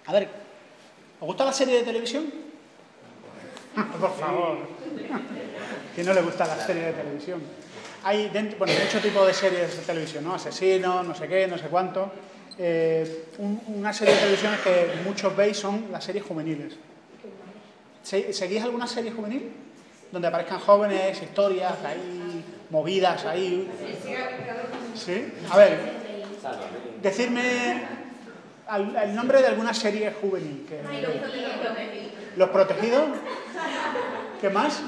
A ver, ¿os gusta la serie de televisión? Por favor. ¿Quién no le gusta la serie de televisión? Hay muchos tipos de series de televisión, ¿no? Asesinos, no sé qué, no sé cuánto. Una serie de televisión que muchos veis son las series juveniles. ¿Seguís alguna serie juvenil? Donde aparezcan jóvenes, historias, ahí, movidas, ahí. ¿Sí? A ver, decidme el nombre de alguna serie juvenil. ¿Los Protegidos? ¿Qué más?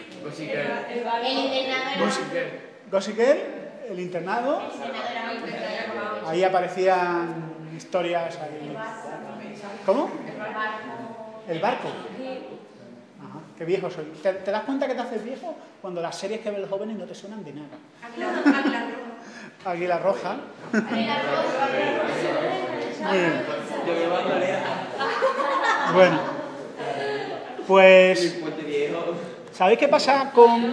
Gossip Girl, El Internado. Ahí aparecían historias. Ahí. ¿Cómo? El barco. Ajá, qué viejo soy. ¿Te das cuenta que te haces viejo cuando las series que ven los jóvenes no te suenan de nada? Águila Roja. Muy bien. Bueno, pues ¿sabéis qué pasa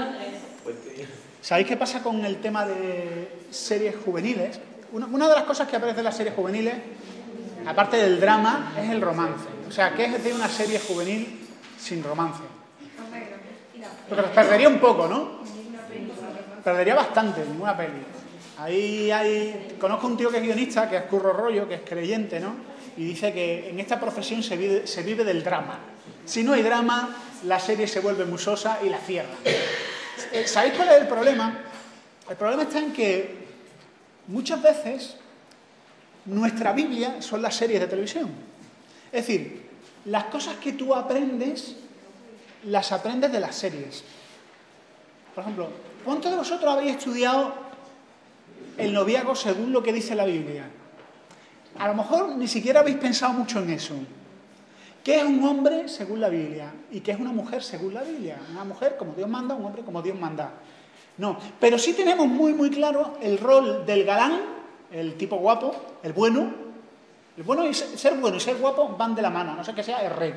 con el tema de series juveniles? Una de las cosas que aparece en las series juveniles, aparte del drama, es el romance. O sea, ¿qué es de una serie juvenil sin romance? Porque perdería un poco, ¿no? Perdería bastante, ninguna peli. Conozco un tío que es guionista, que es Curro Rollo, que es creyente, ¿no? Y dice que en esta profesión se vive del drama. Si no hay drama, la serie se vuelve musosa y la cierran. ¿Sabéis cuál es el problema? El problema está en que muchas veces nuestra Biblia son las series de televisión. Es decir, las cosas que tú aprendes, las aprendes de las series. Por ejemplo, ¿cuántos de vosotros habéis estudiado el noviazgo según lo que dice la Biblia? A lo mejor ni siquiera habéis pensado mucho en eso. ¿Qué es un hombre según la Biblia? ¿Y qué es una mujer según la Biblia? Una mujer como Dios manda, un hombre como Dios manda. No, pero sí tenemos muy, muy claro el rol del galán, el tipo guapo, el bueno. El bueno y ser bueno y ser guapo van de la mano, no sé qué sea, es rey.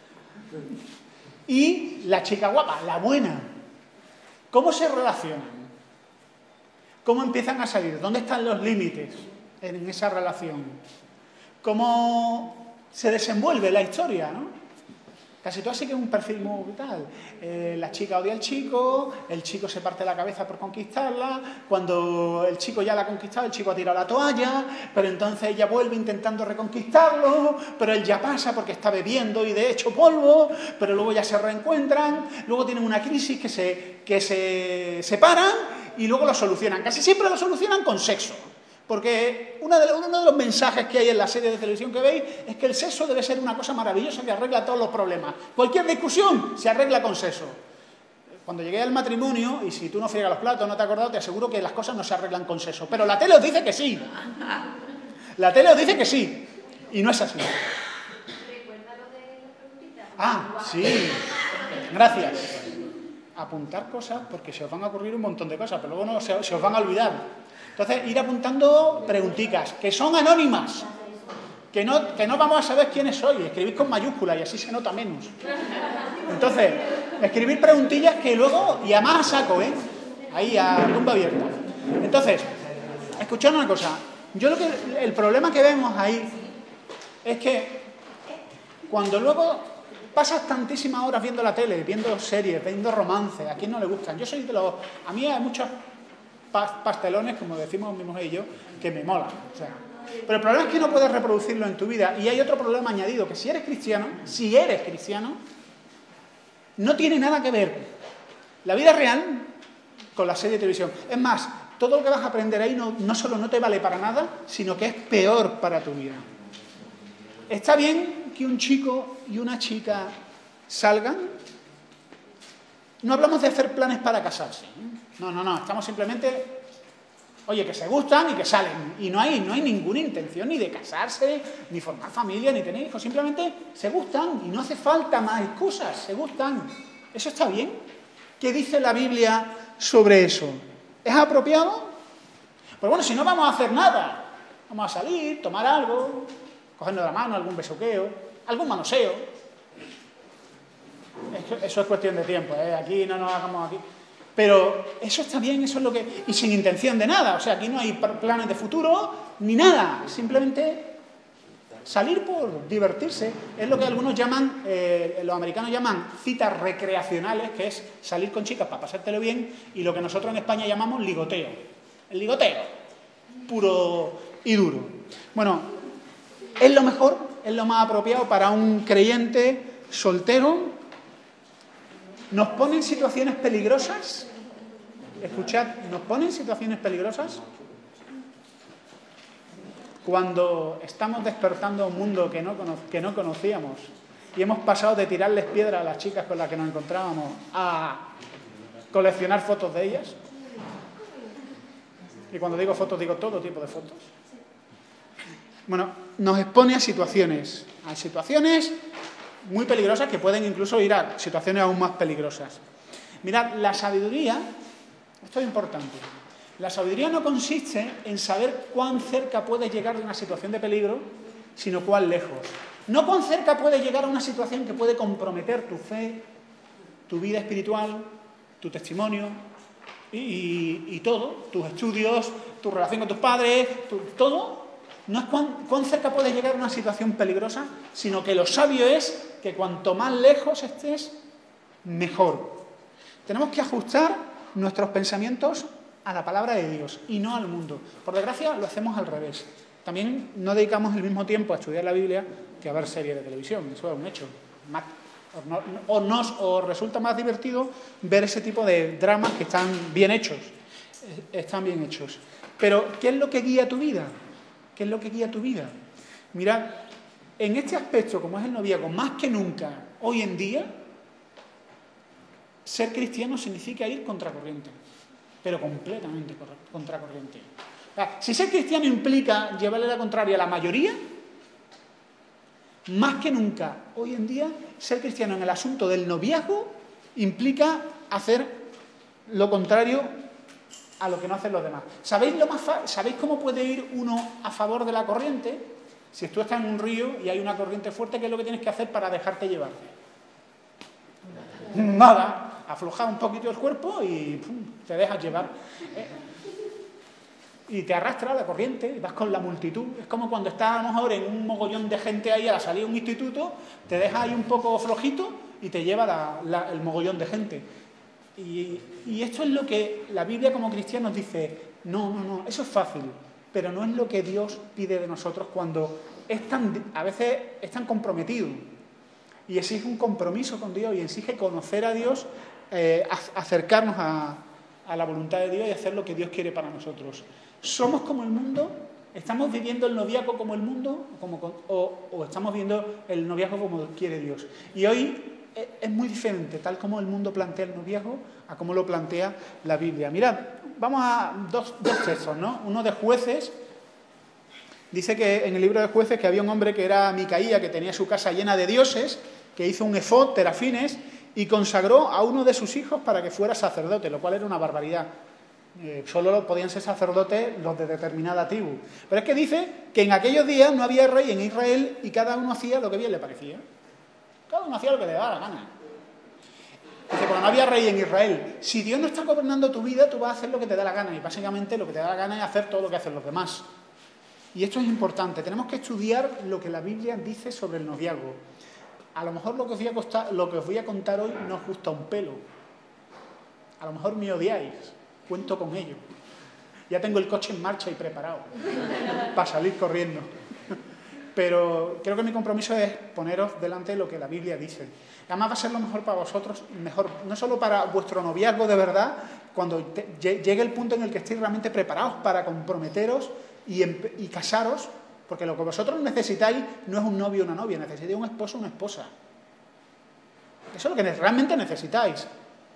Y la chica guapa, la buena. ¿Cómo se relacionan? ¿Cómo empiezan a salir? ¿Dónde están los límites en esa relación? ¿Cómo se desenvuelve la historia, ¿no? Casi todo así que es un perfil muy tal. La chica odia al chico, el chico se parte la cabeza por conquistarla, cuando el chico ya la ha conquistado, el chico ha tirado la toalla, pero entonces ella vuelve intentando reconquistarlo, pero él ya pasa porque está bebiendo y de hecho polvo, pero luego ya se reencuentran, luego tienen una crisis que se separan y luego lo solucionan. Casi siempre lo solucionan con sexo. Porque uno de los mensajes que hay en la serie de televisión que veis es que el sexo debe ser una cosa maravillosa que arregla todos los problemas. Cualquier discusión se arregla con sexo. Cuando llegué al matrimonio, y si tú no friegas los platos, no te has acordado, te aseguro que las cosas no se arreglan con sexo. Pero la tele os dice que sí. La tele os dice que sí. Y no es así. ¿Recuerda lo de las preguntitas? Ah, sí. Gracias. Apuntar cosas porque se os van a ocurrir un montón de cosas, pero luego no, se os van a olvidar. Entonces, ir apuntando preguntitas, que son anónimas, que no vamos a saber quiénes sois, escribid con mayúsculas y así se nota menos. Entonces, escribir preguntillas que luego, y además a saco, ahí a tumba abierta. Entonces, escuchad una cosa, el problema que vemos ahí es que cuando luego pasas tantísimas horas viendo la tele, viendo series, viendo romances, ¿a quién no le gustan? Yo soy de los... A mí hay muchos pastelones, como decimos mi mujer y yo, que me molan. O sea, pero el problema es que no puedes reproducirlo en tu vida. Y hay otro problema añadido, que si eres cristiano, no tiene nada que ver la vida real con la serie de televisión. Es más, todo lo que vas a aprender ahí no solo no te vale para nada, sino que es peor para tu vida. Está bien que un chico y una chica salgan. No hablamos de hacer planes para casarse, ¿eh? No, estamos simplemente, oye, que se gustan y que salen. Y no hay ninguna intención ni de casarse, ni formar familia, ni tener hijos. Simplemente se gustan y no hace falta más excusas, se gustan. ¿Eso está bien? ¿Qué dice la Biblia sobre eso? ¿Es apropiado? Pues bueno, si no vamos a hacer nada, vamos a salir, tomar algo, cogernos la mano, algún besuqueo, algún manoseo. Eso es cuestión de tiempo, ¿eh? Aquí no nos hagamos aquí. Pero eso está bien, eso es lo que... Y sin intención de nada, o sea, aquí no hay planes de futuro ni nada, simplemente salir por divertirse. Es lo que algunos llaman, los americanos llaman citas recreacionales, que es salir con chicas para pasártelo bien, y lo que nosotros en España llamamos ligoteo. El ligoteo, puro y duro. Bueno, es lo mejor, es lo más apropiado para un creyente soltero. Nos pone en situaciones peligrosas. Escuchad, nos pone en situaciones peligrosas cuando estamos despertando a un mundo que no conocíamos y hemos pasado de tirarles piedra a las chicas con las que nos encontrábamos a coleccionar fotos de ellas. Y cuando digo fotos, digo todo tipo de fotos. Bueno, nos expone a situaciones muy peligrosas que pueden incluso ir a situaciones aún más peligrosas. Mirad, la sabiduría, esto es importante, la sabiduría no consiste en saber cuán cerca puedes llegar de una situación de peligro, sino cuán lejos. No cuán cerca puedes llegar a una situación que puede comprometer tu fe, tu vida espiritual, tu testimonio y todo, tus estudios, tu relación con tus padres, todo. No es cuán cerca puedes llegar a una situación peligrosa, sino que lo sabio es que cuanto más lejos estés, mejor. Tenemos que ajustar nuestros pensamientos a la palabra de Dios y no al mundo. Por desgracia, lo hacemos al revés. También no dedicamos el mismo tiempo a estudiar la Biblia que a ver series de televisión. Eso es un hecho. O resulta más divertido ver ese tipo de dramas que están bien hechos. Pero, ¿qué es lo que guía tu vida? ¿Qué es lo que guía tu vida? Mirad, en este aspecto, como es el noviazgo, más que nunca, hoy en día, ser cristiano significa ir contracorriente, pero completamente contracorriente. O sea, si ser cristiano implica llevarle la contraria a la mayoría, más que nunca, hoy en día, ser cristiano en el asunto del noviazgo implica hacer lo contrario a lo que no hacen los demás. ¿Sabéis cómo puede ir uno a favor de la corriente? Si tú estás en un río y hay una corriente fuerte, ¿qué es lo que tienes que hacer para dejarte llevar? Nada. Aflojar un poquito el cuerpo y te dejas llevar. Y te arrastra la corriente y vas con la multitud. Es como cuando estás a lo mejor en un mogollón de gente ahí a la salida de un instituto, te dejas ahí un poco flojito y te lleva el mogollón de gente. Y esto es lo que la Biblia como cristianos dice, no, eso es fácil, pero no es lo que Dios pide de nosotros cuando a veces es tan comprometido y exige un compromiso con Dios y exige conocer a Dios, acercarnos a la voluntad de Dios y hacer lo que Dios quiere para nosotros. ¿Somos como el mundo? ¿Estamos viviendo el noviazgo como el mundo? ¿O estamos viviendo el noviazgo como quiere Dios? Y hoy es muy diferente, tal como el mundo plantea el noviazgo, a cómo lo plantea la Biblia. Mirad, vamos a dos textos, ¿no? Uno de Jueces. Dice que en el libro de Jueces que había un hombre que era Micaía, que tenía su casa llena de dioses, que hizo un efod, terafines, y consagró a uno de sus hijos para que fuera sacerdote, lo cual era una barbaridad. Solo podían ser sacerdotes los de determinada tribu. Pero es que dice que en aquellos días no había rey en Israel y cada uno hacía lo que bien le parecía. Cada uno hacía lo que le daba la gana. Dice, porque no había rey en Israel. Si Dios no está gobernando tu vida, tú vas a hacer lo que te da la gana. Y básicamente lo que te da la gana es hacer todo lo que hacen los demás. Y esto es importante. Tenemos que estudiar lo que la Biblia dice sobre el noviazgo. A lo mejor lo que os voy a contar hoy no os gusta un pelo. A lo mejor me odiáis. Cuento con ello. Ya tengo el coche en marcha y preparado para salir corriendo. Pero creo que mi compromiso es poneros delante lo que la Biblia dice. Además va a ser lo mejor para vosotros, mejor no solo para vuestro noviazgo de verdad, cuando llegue el punto en el que estéis realmente preparados para comprometeros y casaros, porque lo que vosotros necesitáis no es un novio o una novia, necesitáis un esposo o una esposa. Eso es lo que realmente necesitáis.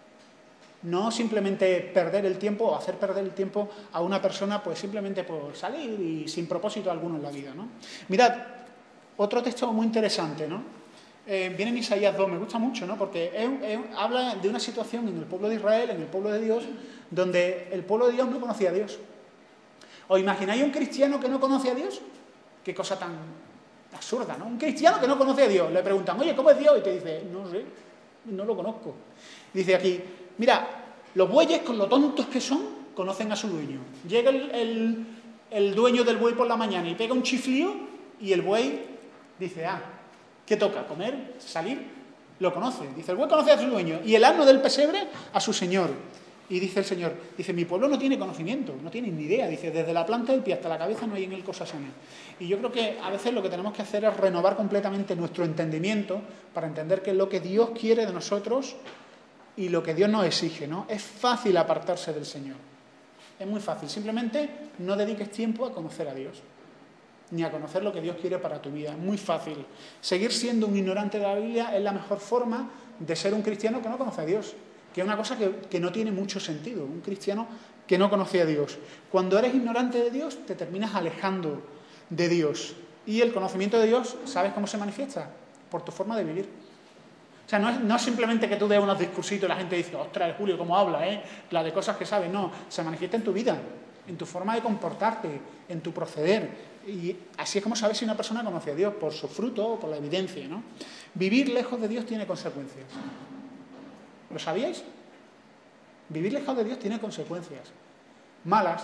No simplemente perder el tiempo o hacer perder el tiempo a una persona pues simplemente por salir y sin propósito alguno en la vida, ¿no? Mirad, otro texto muy interesante, ¿no? Viene en Isaías 2, me gusta mucho, ¿no? Porque habla de una situación en el pueblo de Israel, en el pueblo de Dios, donde el pueblo de Dios no conocía a Dios. ¿Os imagináis un cristiano que no conoce a Dios? Qué cosa tan absurda, ¿no? Un cristiano que no conoce a Dios. Le preguntan, oye, ¿cómo es Dios? Y te dice, no sé, no lo conozco. Dice aquí, mira, los bueyes, con lo tontos que son, conocen a su dueño. Llega el dueño del buey por la mañana y pega un chiflío y el buey Dice, ¿qué toca? ¿Comer? ¿Salir? Lo conoce. Dice, el buey conoce a su dueño y el asno del pesebre a su señor. Y dice el Señor, dice, mi pueblo no tiene conocimiento, no tiene ni idea. Dice, desde la planta del pie hasta la cabeza no hay en él cosa sana. Y yo creo que a veces lo que tenemos que hacer es renovar completamente nuestro entendimiento para entender qué es lo que Dios quiere de nosotros y lo que Dios nos exige, ¿no? Es fácil apartarse del Señor. Es muy fácil. Simplemente no dediques tiempo a conocer a Dios, ni a conocer lo que Dios quiere para tu vida. Es muy fácil. Seguir siendo un ignorante de la Biblia es la mejor forma de ser un cristiano que no conoce a Dios, que es una cosa que no tiene mucho sentido. Un cristiano que no conoce a Dios. Cuando eres ignorante de Dios, te terminas alejando de Dios. Y el conocimiento de Dios, ¿sabes cómo se manifiesta? Por tu forma de vivir. O sea, no es simplemente que tú des unos discursitos y la gente dice, ostras, Julio, ¿cómo habla? La de cosas que sabes. No, se manifiesta en tu vida, en tu forma de comportarte, en tu proceder. Y así es como sabes si una persona conoce a Dios, por su fruto o por la evidencia, ¿no? Vivir lejos de Dios tiene consecuencias. ¿Lo sabíais? Vivir lejos de Dios tiene consecuencias malas.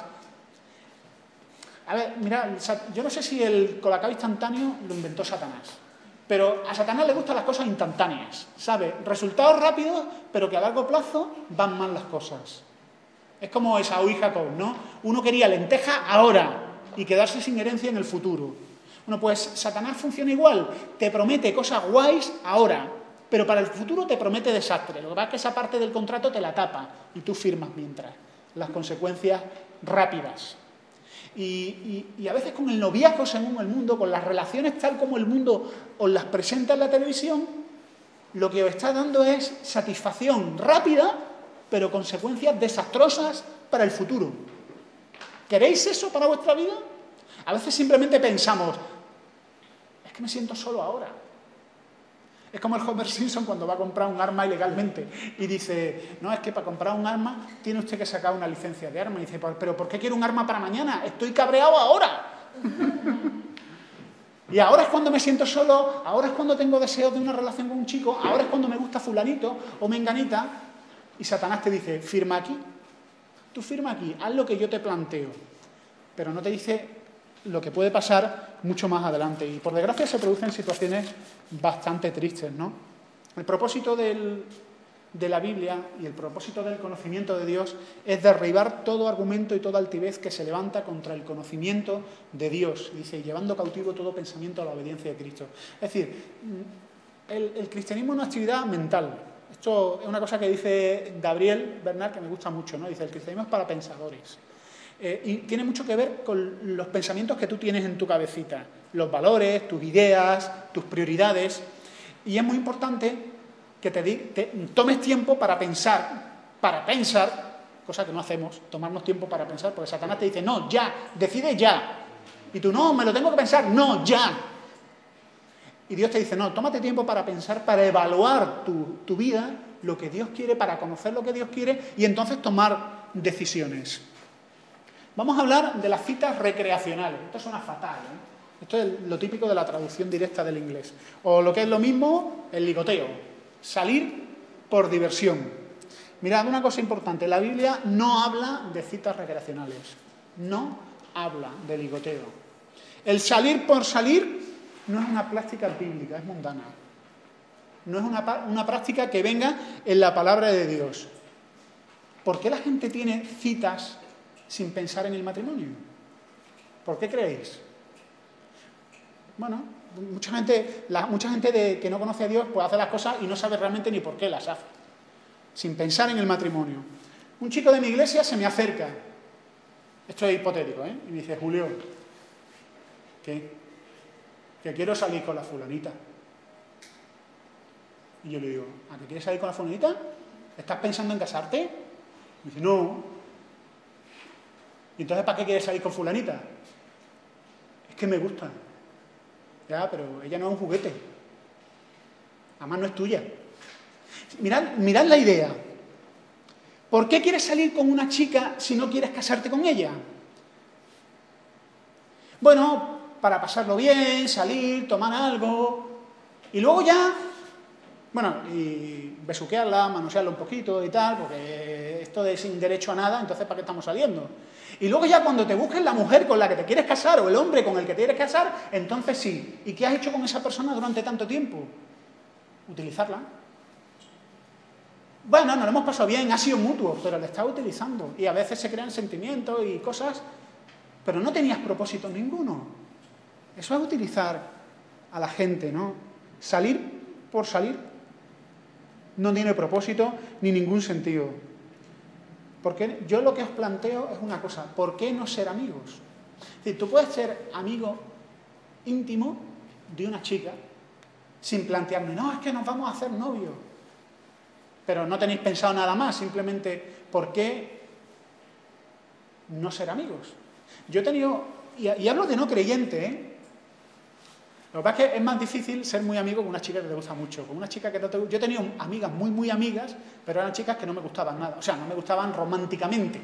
A ver, mirad, yo no sé si el colacao instantáneo lo inventó Satanás, pero a Satanás le gustan las cosas instantáneas, ¿sabe? Resultados rápidos, pero que a largo plazo van mal las cosas. Es como Esaú y Jacob, ¿no? Uno quería lenteja ahora y quedarse sin herencia en el futuro. Bueno, pues Satanás funciona igual, te promete cosas guays ahora, pero para el futuro te promete desastre. Lo que pasa es que esa parte del contrato te la tapa y tú firmas mientras. Las consecuencias rápidas. Y a veces con el noviazgo según el mundo, con las relaciones tal como el mundo os las presenta en la televisión, lo que os está dando es satisfacción rápida, pero consecuencias desastrosas para el futuro. ¿Queréis eso para vuestra vida? A veces simplemente pensamos, es que me siento solo ahora. Es como el Homer Simpson cuando va a comprar un arma ilegalmente y dice, no, es que para comprar un arma tiene usted que sacar una licencia de arma. Y dice, pero ¿por qué quiero un arma para mañana? Estoy cabreado ahora. Y ahora es cuando me siento solo, ahora es cuando tengo deseos de una relación con un chico, ahora es cuando me gusta fulanito o menganita. Y Satanás te dice, firma aquí. Tú firma aquí, haz lo que yo te planteo. Pero no te dice lo que puede pasar mucho más adelante. Y por desgracia se producen situaciones bastante tristes, ¿no? El propósito de la Biblia y el propósito del conocimiento de Dios es derribar todo argumento y toda altivez que se levanta contra el conocimiento de Dios. Dice, llevando cautivo todo pensamiento a la obediencia de Cristo. Es decir, el cristianismo es una actividad mental. Esto es una cosa que dice Gabriel Bernal, que me gusta mucho, ¿no? Dice, el cristianismo es para pensadores. Y tiene mucho que ver con los pensamientos que tú tienes en tu cabecita, los valores, tus ideas, tus prioridades. Y es muy importante que te tomes tiempo para pensar, cosa que no hacemos, tomarnos tiempo para pensar, porque Satanás te dice, no, ya, decide ya. Y tú, no, me lo tengo que pensar, no, ya. Y Dios te dice, no, tómate tiempo para pensar, para evaluar tu vida, lo que Dios quiere, para conocer lo que Dios quiere y entonces tomar decisiones. Vamos a hablar de las citas recreacionales. Esto suena fatal, ¿eh? Esto es lo típico de la traducción directa del inglés. O lo que es lo mismo, el ligoteo. Salir por diversión. Mirad, una cosa importante. La Biblia no habla de citas recreacionales. No habla de ligoteo. El salir por salir no es una práctica bíblica, es mundana. No es una práctica que venga en la palabra de Dios. ¿Por qué la gente tiene citas sin pensar en el matrimonio? ¿Por qué creéis? Bueno, mucha gente que no conoce a Dios pues hace las cosas y no sabe realmente ni por qué las hace, sin pensar en el matrimonio. Un chico de mi iglesia se me acerca, esto es hipotético, ¿eh? Y me dice, Julio, ¿qué? Que quiero salir con la fulanita. Y yo le digo, ¿a qué quieres salir con la fulanita? ¿Estás pensando en casarte? Me dice, no. ¿Y entonces para qué quieres salir con fulanita? Es que me gusta. Ya, pero ella no es un juguete. Además no es tuya. Mirad la idea. ¿Por qué quieres salir con una chica si no quieres casarte con ella? Bueno, para pasarlo bien, salir, tomar algo. Y luego ya, bueno, y besuquearla, manosearla un poquito y tal, porque esto de sin derecho a nada, entonces ¿para qué estamos saliendo? Y luego ya cuando te busques la mujer con la que te quieres casar o el hombre con el que te quieres casar, entonces sí. ¿Y qué has hecho con esa persona durante tanto tiempo? Utilizarla. Bueno, nos lo hemos pasado bien, ha sido mutuo, pero le estás utilizando. Y a veces se crean sentimientos y cosas, pero no tenías propósito ninguno. Eso es utilizar a la gente, ¿no? Salir por salir no tiene propósito ni ningún sentido. Porque yo lo que os planteo es una cosa: ¿por qué no ser amigos? Es decir, tú puedes ser amigo íntimo de una chica sin plantearme, no, es que nos vamos a hacer novios. Pero no tenéis pensado nada más, simplemente, ¿por qué no ser amigos? Yo he tenido, y hablo de no creyente, ¿eh? Lo que pasa es que es más difícil ser muy amigo con una chica que te gusta mucho. Con una chica que no te gusta. Yo he tenido amigas muy, muy amigas, pero eran chicas que no me gustaban nada. O sea, no me gustaban románticamente.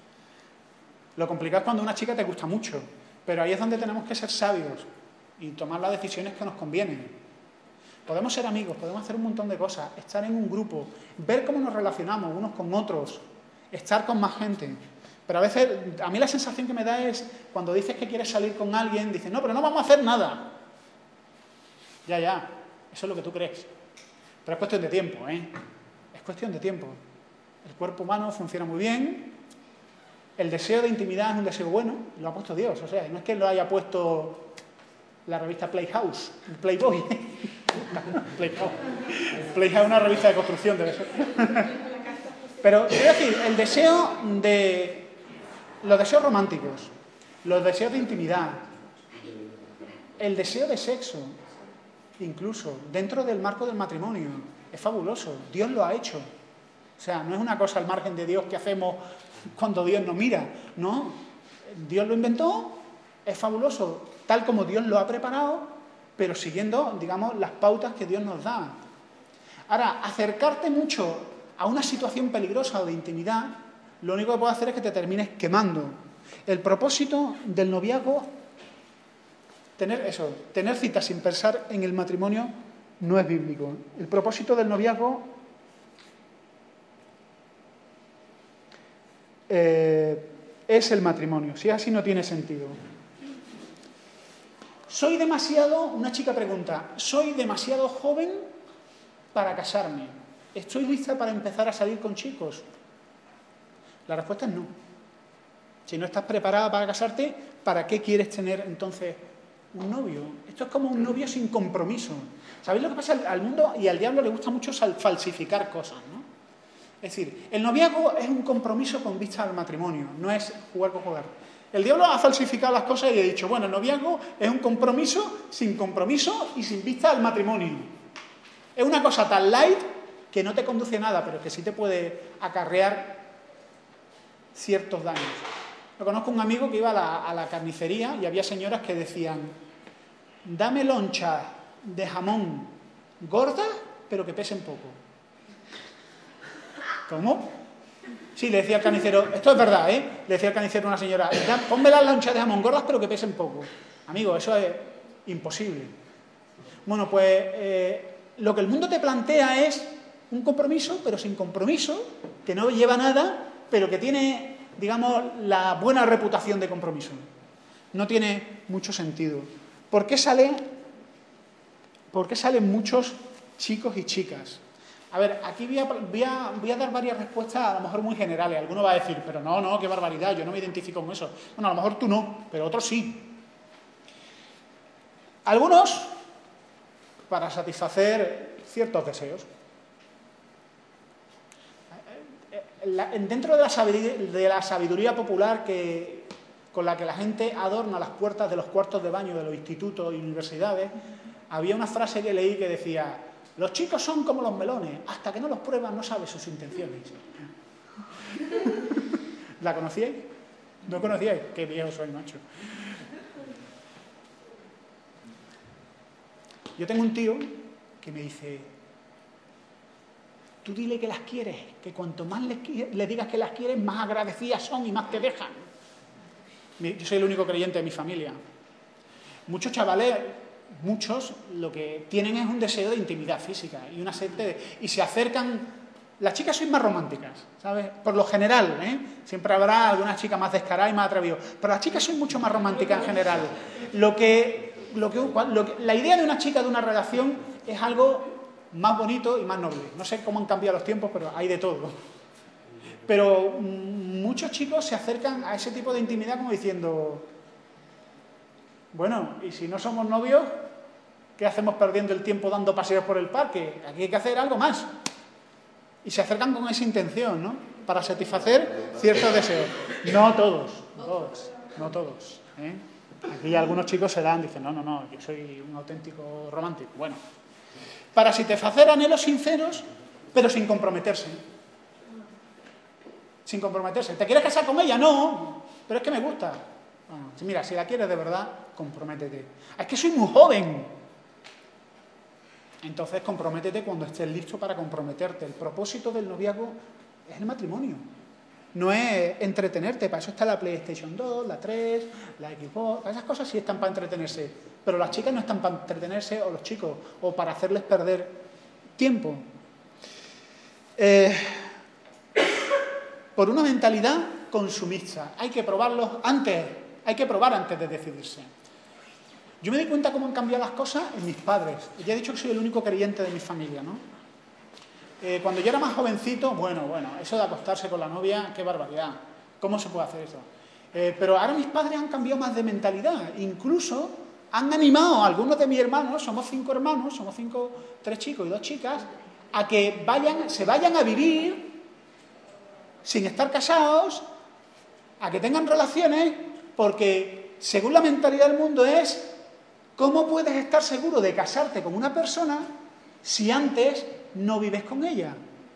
Lo complicado es cuando una chica te gusta mucho. Pero ahí es donde tenemos que ser sabios y tomar las decisiones que nos convienen. Podemos ser amigos, podemos hacer un montón de cosas, estar en un grupo, ver cómo nos relacionamos unos con otros, estar con más gente. Pero a veces, a mí la sensación que me da es, cuando dices que quieres salir con alguien, dices, no, pero no vamos a hacer nada. Ya, eso es lo que tú crees. Pero es cuestión de tiempo, ¿eh? Es cuestión de tiempo. El cuerpo humano funciona muy bien. El deseo de intimidad es un deseo bueno, lo ha puesto Dios. O sea, no es que lo haya puesto la revista Playhouse, Playboy. Playhouse es una revista de construcción, debe ser. Pero quiero decir, el deseo de... los deseos románticos, los deseos de intimidad, el deseo de sexo, incluso dentro del marco del matrimonio, es fabuloso. Dios lo ha hecho. O sea, no es una cosa al margen de Dios que hacemos cuando Dios nos mira. No, Dios lo inventó, es fabuloso, tal como Dios lo ha preparado, pero siguiendo, digamos, las pautas que Dios nos da. Ahora, acercarte mucho a una situación peligrosa o de intimidad, lo único que puede hacer es que te termines quemando. El propósito del noviazgo, tener citas sin pensar en el matrimonio, no es bíblico. El propósito del noviazgo es el matrimonio. Si es así, no tiene sentido. Una chica pregunta, ¿soy demasiado joven para casarme? ¿Estoy lista para empezar a salir con chicos? La respuesta es no. Si no estás preparada para casarte, ¿para qué quieres tener entonces un novio? Esto es como un novio sin compromiso. ¿Sabéis lo que pasa? Al mundo y al diablo le gusta mucho falsificar cosas, ¿no? Es decir, el noviazgo es un compromiso con vista al matrimonio, no es jugar con jugar. El diablo ha falsificado las cosas y ha dicho, bueno, el noviazgo es un compromiso y sin vista al matrimonio. Es una cosa tan light que no te conduce a nada, pero que sí te puede acarrear ciertos daños. Yo conozco un amigo que iba a la carnicería y había señoras que decían, dame lonchas de jamón gordas, pero que pesen poco. ¿Cómo? Sí, le decía al carnicero, esto es verdad, ¿eh? Le decía al carnicero a una señora, ponme las lonchas de jamón gordas, pero que pesen poco. Amigo, eso es imposible. Bueno, pues lo que el mundo te plantea es un compromiso, pero sin compromiso, que no lleva nada, pero que tiene, digamos, la buena reputación de compromiso. No tiene mucho sentido. ¿Por qué salen muchos chicos y chicas? A ver, aquí voy a dar varias respuestas, a lo mejor muy generales. Alguno va a decir, pero no, qué barbaridad, yo no me identifico con eso. Bueno, a lo mejor tú no, pero otros sí. Algunos, para satisfacer ciertos deseos. Dentro de la sabiduría popular con la que la gente adorna las puertas de los cuartos de baño de los institutos y universidades, había una frase que leí que decía, los chicos son como los melones, hasta que no los prueban no sabes sus intenciones. ¿La conocíais? ¿No conocíais? Qué viejo soy, macho. Yo tengo un tío que me dice, tú dile que las quieres, que cuanto más le digas que las quieres, más agradecidas son y más te dejan. Yo soy el único creyente de mi familia. Muchos chavales, lo que tienen es un deseo de intimidad física y una serie y se acercan las chicas sois más románticas, ¿sabes? Por lo general, ¿eh? Siempre habrá alguna chica más descarada y más atrevida, pero las chicas sois mucho más románticas en general. La idea de una chica, de una relación, es algo más bonito y más noble. No sé cómo han cambiado los tiempos, pero hay de todo. Pero muchos chicos se acercan a ese tipo de intimidad como diciendo, bueno, ¿y si no somos novios? ¿Qué hacemos perdiendo el tiempo dando paseos por el parque? Aquí hay que hacer algo más. Y se acercan con esa intención, ¿no? Para satisfacer ciertos deseos. No todos, no todos. ¿Eh? Aquí algunos chicos se dan, dicen, no, yo soy un auténtico romántico. Bueno, para satisfacer anhelos sinceros, pero sin comprometerse. Sin comprometerse. ¿Te quieres casar con ella? No, pero es que me gusta. Bueno, mira, si la quieres de verdad, comprométete. Es que soy muy joven. Entonces, comprométete cuando estés listo para comprometerte. El propósito del noviazgo es el matrimonio. No es entretenerte. Para eso está la PlayStation 2, la 3, la Xbox. Esas cosas sí están para entretenerse. Pero las chicas no están para entretenerse, o los chicos, o para hacerles perder tiempo. Por una mentalidad consumista. Hay que probarlos antes. Hay que probar antes de decidirse. Yo me di cuenta cómo han cambiado las cosas en mis padres. Ya he dicho que soy el único creyente de mi familia, ¿no? Cuando yo era más jovencito, bueno, eso de acostarse con la novia, qué barbaridad. ¿Cómo se puede hacer eso? Pero ahora mis padres han cambiado más de mentalidad. Incluso han animado a algunos de mis hermanos, somos 5 hermanos, somos 3 chicos y 2 chicas, a que se vayan a vivir sin estar casados, a que tengan relaciones, porque según la mentalidad del mundo es... ¿Cómo puedes estar seguro de casarte con una persona si antes no vives con ella?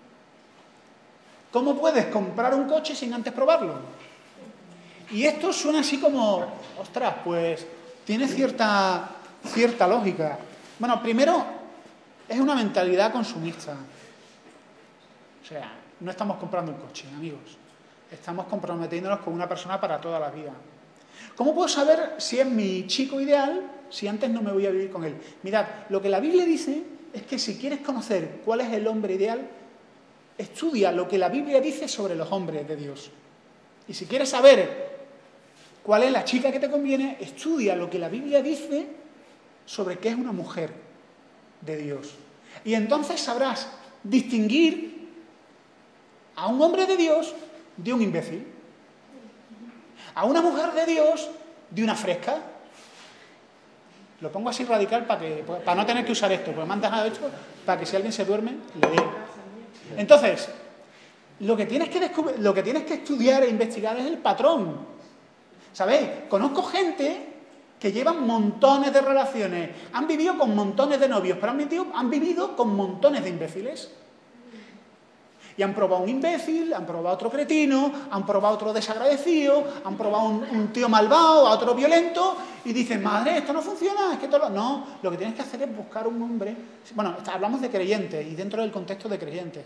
¿Cómo puedes comprar un coche sin antes probarlo? Y esto suena así como, ostras, pues tiene cierta lógica. Bueno, primero, es una mentalidad consumista. O sea, no estamos comprando un coche, amigos. Estamos comprometiéndonos con una persona para toda la vida. ¿Cómo puedo saber si es mi chico ideal si antes no me voy a vivir con él? Mirad, lo que la Biblia dice es que si quieres conocer cuál es el hombre ideal, estudia lo que la Biblia dice sobre los hombres de Dios. Y si quieres saber cuál es la chica que te conviene, estudia lo que la Biblia dice sobre qué es una mujer de Dios. Y entonces sabrás distinguir a un hombre de Dios de un imbécil, a una mujer de Dios de una fresca. Lo pongo así radical para no tener que usar esto, porque me han dejado esto para que si alguien se duerme, le dé. Entonces, lo que tienes que estudiar e investigar es el patrón. ¿Sabéis? Conozco gente que llevan montones de relaciones, han vivido con montones de novios, pero han vivido con montones de imbéciles. Y han probado un imbécil, han probado otro cretino, han probado otro desagradecido, han probado un tío malvado, a otro violento, y dicen, madre, esto no funciona, es que todo... No, lo que tienes que hacer es buscar un hombre... Bueno, hablamos de creyentes, y dentro del contexto de creyentes,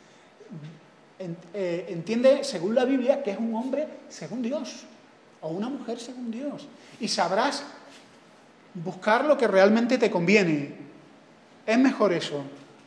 entiende, según la Biblia, que es un hombre según Dios, o una mujer según Dios, y sabrás buscar lo que realmente te conviene. Es mejor eso.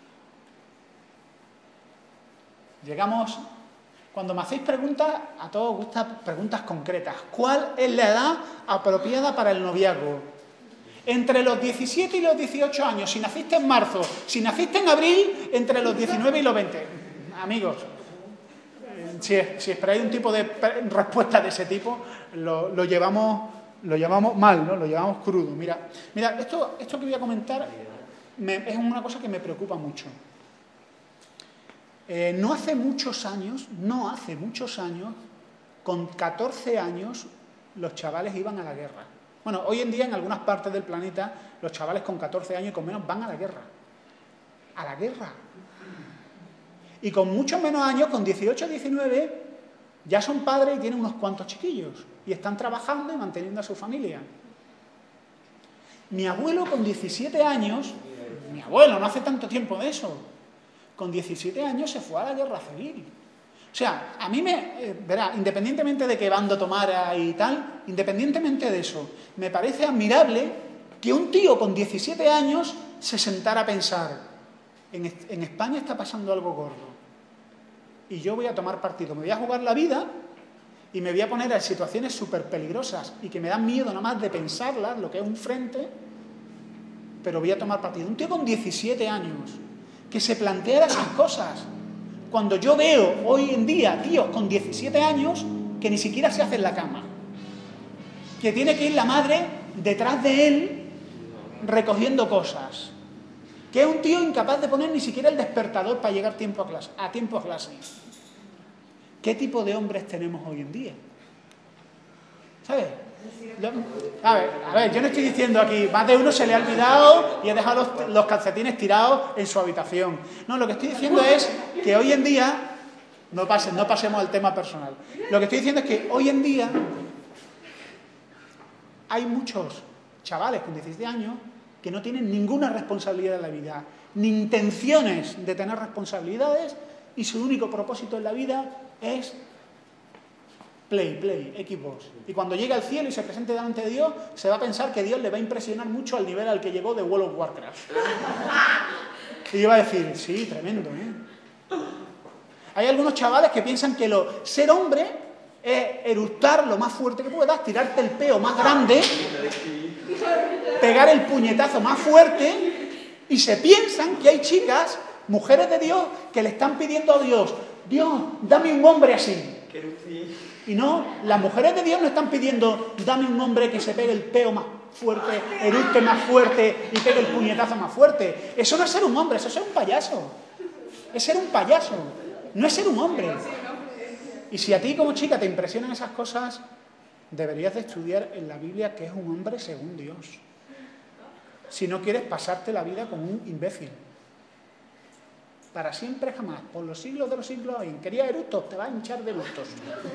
Llegamos, cuando me hacéis preguntas, a todos os gustan preguntas concretas. ¿Cuál es la edad apropiada para el noviazgo? Entre los 17 y los 18 años, si naciste en marzo, si naciste en abril, entre los 19 y los 20. Amigos, si esperáis un tipo de respuesta de ese tipo, lo llevamos mal, ¿no? Lo llevamos crudo. Mira, esto que voy a comentar es una cosa que me preocupa mucho. No hace muchos años, con 14 años, los chavales iban a la guerra. Bueno, hoy en día en algunas partes del planeta, los chavales con 14 años y con menos van a la guerra. A la guerra. Y con muchos menos años, con 18 o 19, ya son padres y tienen unos cuantos chiquillos. Y están trabajando y manteniendo a su familia. Mi abuelo con 17 años, no hace tanto tiempo de eso, con 17 años se fue a la guerra civil. O sea, a mí verá, independientemente de qué bando tomara y tal, independientemente de eso, me parece admirable que un tío con 17 años se sentara a pensar, en España está pasando algo gordo. y yo voy a tomar partido. Me voy a jugar la vida y me voy a poner en situaciones súper peligrosas y que me dan miedo nada más de pensarlas, lo que es un frente, pero voy a tomar partido. Un tío con 17 años que se plantea esas cosas. Cuando yo veo hoy en día tíos con 17 años que ni siquiera se hacen la cama, que tiene que ir la madre detrás de él recogiendo cosas, que es un tío incapaz de poner ni siquiera el despertador para llegar a tiempo a clase. ¿Qué tipo de hombres tenemos hoy en día? ¿Sabes? A ver, yo no estoy diciendo aquí, más de uno se le ha olvidado y ha dejado los calcetines tirados en su habitación. No, lo que estoy diciendo es que hoy en día, no pasemos al tema personal, lo que estoy diciendo es que hoy en día hay muchos chavales con 17 años que no tienen ninguna responsabilidad en la vida, ni intenciones de tener responsabilidades, y su único propósito en la vida es Play, Xbox. Y cuando llegue al cielo y se presente delante de Dios, se va a pensar que Dios le va a impresionar mucho al nivel al que llegó de World of Warcraft. Y yo va a decir, sí, tremendo, ¿eh? Hay algunos chavales que piensan que ser hombre es eructar lo más fuerte que puedas, tirarte el peo más grande, pegar el puñetazo más fuerte, y se piensan que hay chicas, mujeres de Dios, que le están pidiendo a Dios, Dios, dame un hombre así. Y no, las mujeres de Dios no están pidiendo, dame un hombre que se pegue el peo más fuerte, eructe más fuerte y pegue el puñetazo más fuerte. Eso no es ser un hombre, eso es ser un payaso. Es ser un payaso, no es ser un hombre. Y si a ti como chica te impresionan esas cosas, deberías de estudiar en la Biblia que es un hombre según Dios. Si no quieres pasarte la vida como un imbécil. Para siempre jamás, por los siglos de los siglos, y querías eructos, te vas a hinchar de eructos.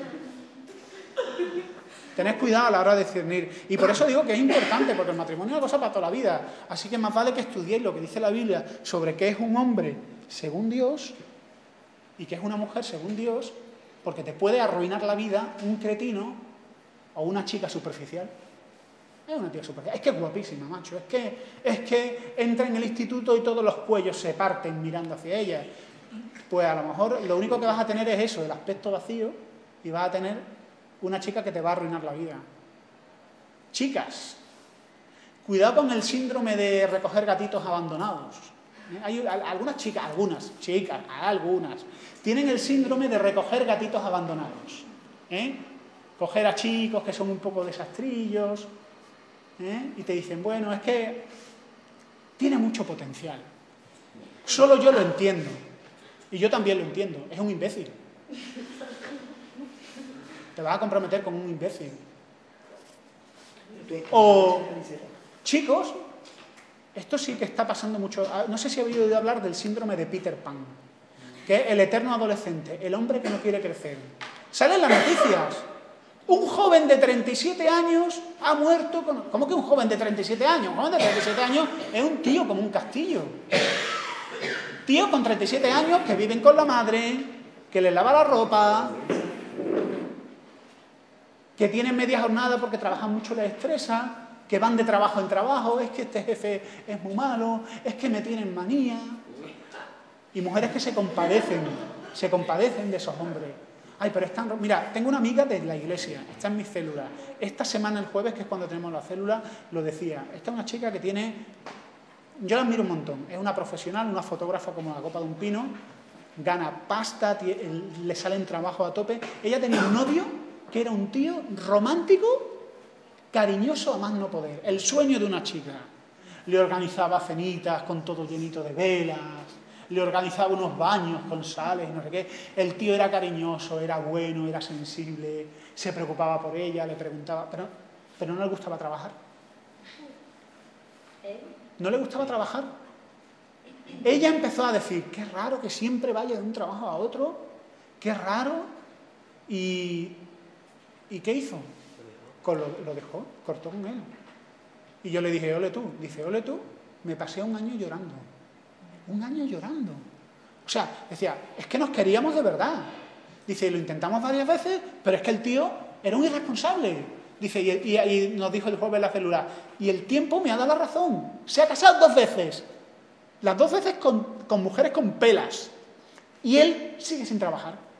Tened cuidado a la hora de discernir. Y por eso digo que es importante, porque el matrimonio es una cosa para toda la vida. Así que más vale que estudiéis lo que dice la Biblia sobre qué es un hombre según Dios y qué es una mujer según Dios, porque te puede arruinar la vida un cretino o una chica superficial. Es una tía superficial. Es que es guapísima, macho. Es que entra en el instituto y todos los cuellos se parten mirando hacia ella. Pues a lo mejor lo único que vas a tener es eso, el aspecto vacío, y vas a tener una chica que te va a arruinar la vida. Chicas, cuidado con el síndrome de recoger gatitos abandonados. Hay algunas chicas, tienen el síndrome de recoger gatitos abandonados. Coger a chicos que son un poco desastrillos, y te dicen, bueno, es que tiene mucho potencial. Solo yo lo entiendo. Y yo también lo entiendo. Es un imbécil. Te vas a comprometer con un imbécil. O chicos, esto sí que está pasando mucho. No sé si habéis oído hablar del síndrome de Peter Pan, que es el eterno adolescente, el hombre que no quiere crecer. Salen las noticias. Un joven de 37 años ha muerto con... ¿Cómo que un joven de 37 años? Un joven de 37 años es un tío como un castillo. Tío con 37 años que viven con la madre, que les lava la ropa, que tienen media jornada porque trabajan mucho, les estresa, que van de trabajo en trabajo, es que este jefe es muy malo, es que me tienen manía. Y mujeres que se compadecen de esos hombres. Ay, pero están... Mira, tengo una amiga de la iglesia, está en mi célula. Esta semana, el jueves, que es cuando tenemos la célula, lo decía. Esta es una chica que tiene... Yo la admiro un montón. Es una profesional, una fotógrafa como la copa de un pino, gana pasta, le salen trabajo a tope. Ella tenía un novio que era un tío romántico, cariñoso a más no poder. El sueño de una chica. Le organizaba cenitas con todo llenito de velas, le organizaba unos baños con sales, no sé qué. El tío era cariñoso, era bueno, era sensible, se preocupaba por ella, le preguntaba, pero no le gustaba trabajar. No le gustaba trabajar. Ella empezó a decir, qué raro que siempre vaya de un trabajo a otro, qué raro. ¿Y qué hizo? Lo dejó, cortó con él. Y yo le dije, ole tú. Dice, ole tú, me pasé un año llorando. Un año llorando. O sea, decía, es que nos queríamos de verdad. Dice, lo intentamos varias veces, pero es que el tío era un irresponsable. Dice, y nos dijo el jueves en la célula, y el tiempo me ha dado la razón. Se ha casado 2 veces. Las 2 veces con mujeres con pelas. Y él sigue sin trabajar.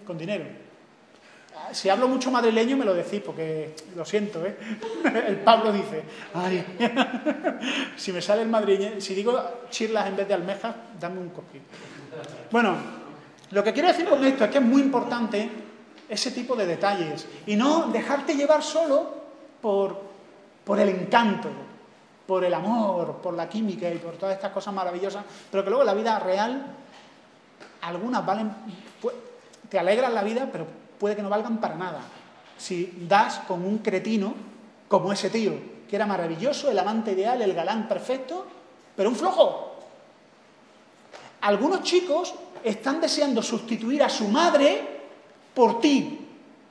con dinero. Si hablo mucho madrileño me lo decís, porque lo siento, ¿eh? El Pablo dice, ay, si me sale el madrileño, si digo chirlas en vez de almejas, dame un cosquillo. Bueno, lo que quiero decir con esto es que es muy importante ese tipo de detalles y no dejarte llevar solo por el encanto, por el amor, por la química y por todas estas cosas maravillosas, pero que luego en la vida real algunas valen, te alegran la vida, pero puede que no valgan para nada. Si das con un cretino como ese tío, que era maravilloso, el amante ideal, el galán perfecto, pero un flojo. Algunos chicos están deseando sustituir a su madre por ti.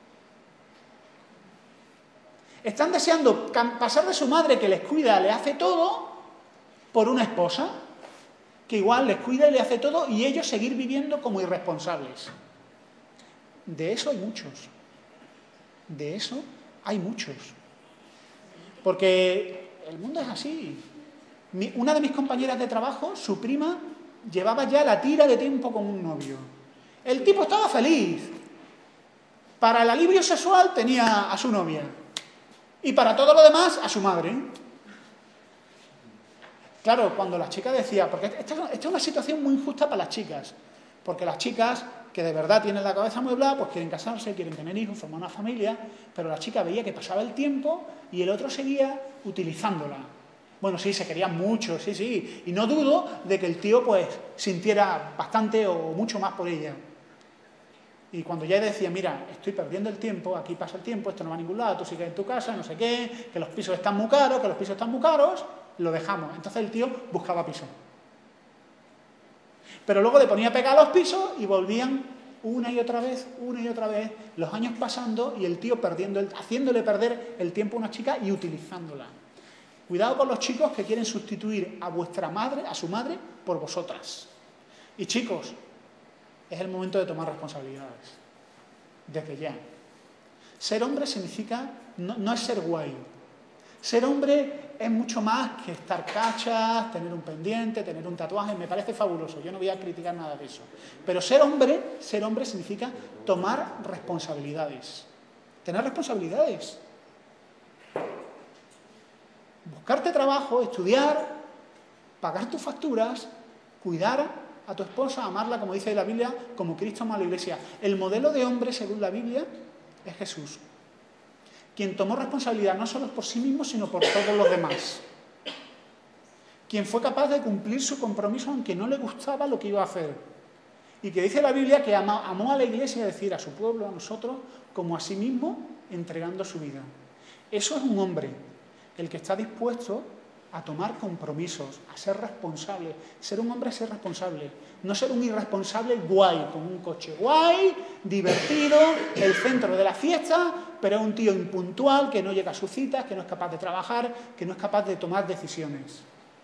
Están deseando pasar de su madre que les cuida, le hace todo, por una esposa que igual les cuida y le hace todo y ellos seguir viviendo como irresponsables. De eso hay muchos. De eso hay muchos. Porque el mundo es así. Una de mis compañeras de trabajo, su prima, llevaba ya la tira de tiempo con un novio. El tipo estaba feliz. Para el alivio sexual tenía a su novia. Y para todo lo demás, a su madre. Claro, cuando la chica decía, porque esta es una situación muy injusta para las chicas, porque las chicas que de verdad tienen la cabeza amueblada, pues quieren casarse, quieren tener hijos, formar una familia, pero la chica veía que pasaba el tiempo y el otro seguía utilizándola. Bueno, sí, se querían mucho, sí, y no dudo de que el tío pues sintiera bastante o mucho más por ella. Y cuando ya decía, mira, estoy perdiendo el tiempo, aquí pasa el tiempo, esto no va a ningún lado, tú sigues en tu casa, no sé qué, que los pisos están muy caros, lo dejamos. Entonces el tío buscaba piso. Pero luego le ponía pega a los pisos y volvían una y otra vez, los años pasando y el tío haciéndole perder el tiempo a una chica y utilizándola. Cuidado con los chicos que quieren sustituir a vuestra madre, a su madre, por vosotras. Y chicos, es el momento de tomar responsabilidades. Desde ya. Ser hombre significa, no es ser guay. Ser hombre es mucho más que estar cachas, tener un pendiente, tener un tatuaje. Me parece fabuloso, yo no voy a criticar nada de eso. Pero ser hombre significa tomar responsabilidades. Tener responsabilidades. Buscarte trabajo, estudiar, pagar tus facturas, cuidar a tu esposa, amarla, como dice la Biblia, como Cristo ama a la Iglesia. El modelo de hombre, según la Biblia, es Jesús. Quien tomó responsabilidad no solo por sí mismo, sino por todos los demás. Quien fue capaz de cumplir su compromiso aunque no le gustaba lo que iba a hacer. Y que dice la Biblia que amó a la Iglesia, es decir, a su pueblo, a nosotros, como a sí mismo, entregando su vida. Eso es un hombre, el que está dispuesto a tomar compromisos, a ser responsable. Ser un hombre es ser responsable. No ser un irresponsable guay, con un coche guay, divertido, el centro de la fiesta, pero es un tío impuntual, que no llega a sus citas, que no es capaz de trabajar, que no es capaz de tomar decisiones.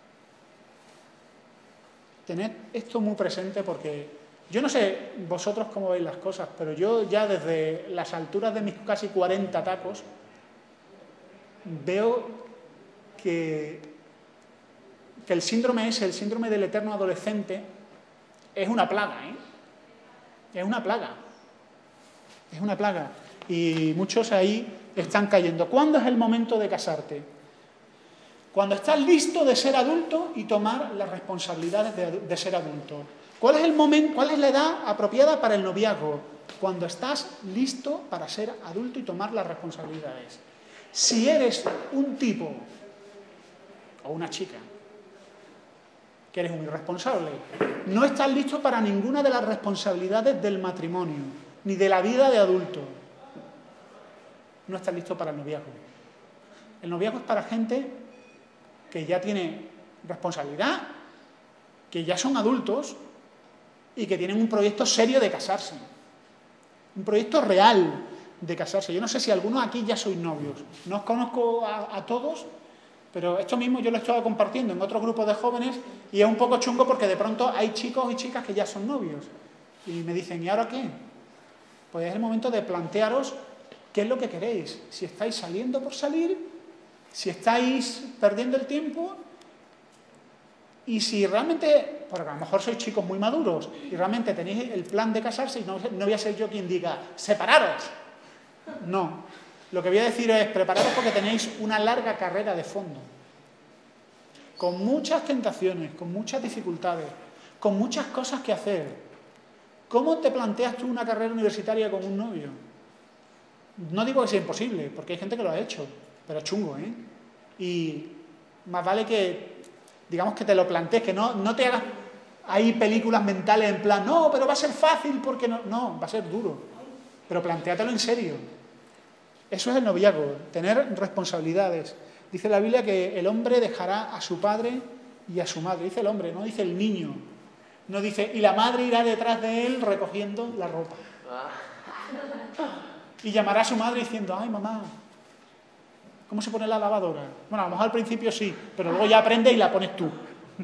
Tened esto muy presente porque yo no sé vosotros cómo veis las cosas, pero yo ya desde las alturas de mis casi 40 tacos veo que el síndrome ese, el síndrome del eterno adolescente, es una plaga, ¿eh? Es una plaga. Es una plaga. Y muchos ahí están cayendo. ¿Cuándo es el momento de casarte? Cuando estás listo de ser adulto y tomar las responsabilidades de ser adulto. ¿Cuál es el momento, cuál es la edad apropiada para el noviazgo? Cuando estás listo para ser adulto y tomar las responsabilidades. Si eres un tipo o una chica que eres un irresponsable, no estás listo para ninguna de las responsabilidades del matrimonio, ni de la vida de adulto. No estás listo para el noviazgo. El noviazgo es para gente que ya tiene responsabilidad, que ya son adultos y que tienen un proyecto serio de casarse. Un proyecto real de casarse. Yo no sé si algunos aquí ya sois novios. No os conozco a todos, pero esto mismo yo lo he estado compartiendo en otros grupos de jóvenes y es un poco chungo porque de pronto hay chicos y chicas que ya son novios. Y me dicen, ¿y ahora qué? Pues es el momento de plantearos qué es lo que queréis. Si estáis saliendo por salir, si estáis perdiendo el tiempo y si realmente porque a lo mejor sois chicos muy maduros y realmente tenéis el plan de casarse y no voy a ser yo quien diga, separaros. No. Lo que voy a decir es, prepararos porque tenéis una larga carrera de fondo. Con muchas tentaciones, con muchas dificultades, con muchas cosas que hacer. ¿Cómo te planteas tú una carrera universitaria con un novio? No digo que sea imposible, porque hay gente que lo ha hecho, pero es chungo, ¿eh? Y más vale que, digamos, que te lo plantees, que no te hagas ahí películas mentales en plan, no, pero va a ser fácil porque no. No, va a ser duro. Pero plantéatelo en serio. Eso es el noviazgo, tener responsabilidades. Dice la Biblia que el hombre dejará a su padre y a su madre. Dice el hombre, no dice el niño. No dice, y la madre irá detrás de él recogiendo la ropa. Y llamará a su madre diciendo, ay, mamá, ¿cómo se pone la lavadora? Bueno, a lo mejor al principio sí, pero luego ya aprendes y la pones tú.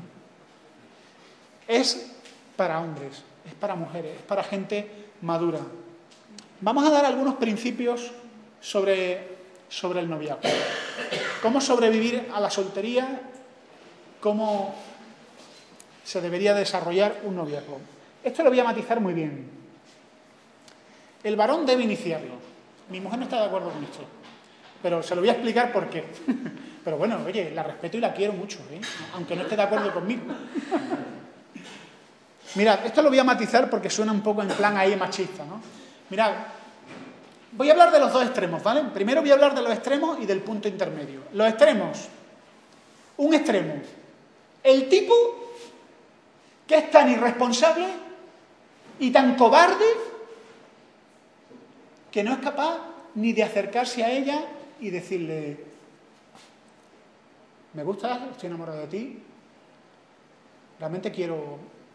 Es para hombres, es para mujeres, es para gente madura. Vamos a dar algunos principios sobre el noviazgo. Cómo sobrevivir a la soltería, cómo se debería desarrollar un noviazgo. Esto lo voy a matizar muy bien. El varón debe iniciarlo. Mi mujer no está de acuerdo con esto, pero se lo voy a explicar por qué. Pero bueno, oye, la respeto y la quiero mucho, ¿eh? Aunque no esté de acuerdo conmigo. Mirad, esto lo voy a matizar porque suena un poco en plan ahí machista, ¿no? Mirad, voy a hablar de los dos extremos, ¿vale? Primero voy a hablar de los extremos y del punto intermedio. Los extremos. Un extremo. El tipo que es tan irresponsable y tan cobarde que no es capaz ni de acercarse a ella y decirle, me gustas, estoy enamorado de ti, realmente quiero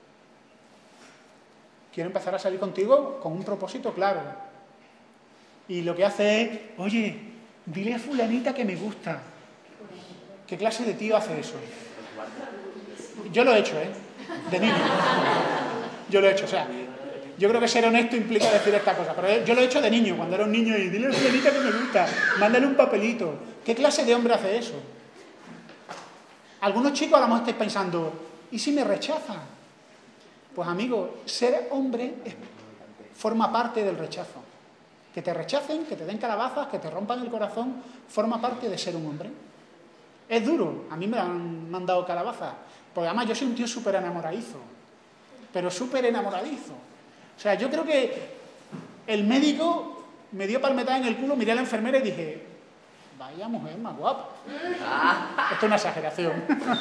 empezar a salir contigo con un propósito claro. Y lo que hace es, oye, dile a fulanita que me gusta. ¿Qué clase de tío hace eso? Yo lo he hecho, ¿eh? De niño. Yo lo he hecho, o sea, yo creo que ser honesto implica decir esta cosa, pero yo lo he hecho de niño, cuando era un niño, y dile a fulanita que me gusta, mándale un papelito. ¿Qué clase de hombre hace eso? Algunos chicos a lo mejor estáis pensando, ¿y si me rechazan? Pues amigo, ser hombre forma parte del rechazo. Que te rechacen, que te den calabazas, que te rompan el corazón, forma parte de ser un hombre. Es duro, a mí me han mandado calabazas, porque además yo soy un tío súper enamoradizo, pero súper enamoradizo. O sea, yo creo que el médico me dio palmetada en el culo, miré a la enfermera y dije, vaya mujer más guapa. Esto es una exageración.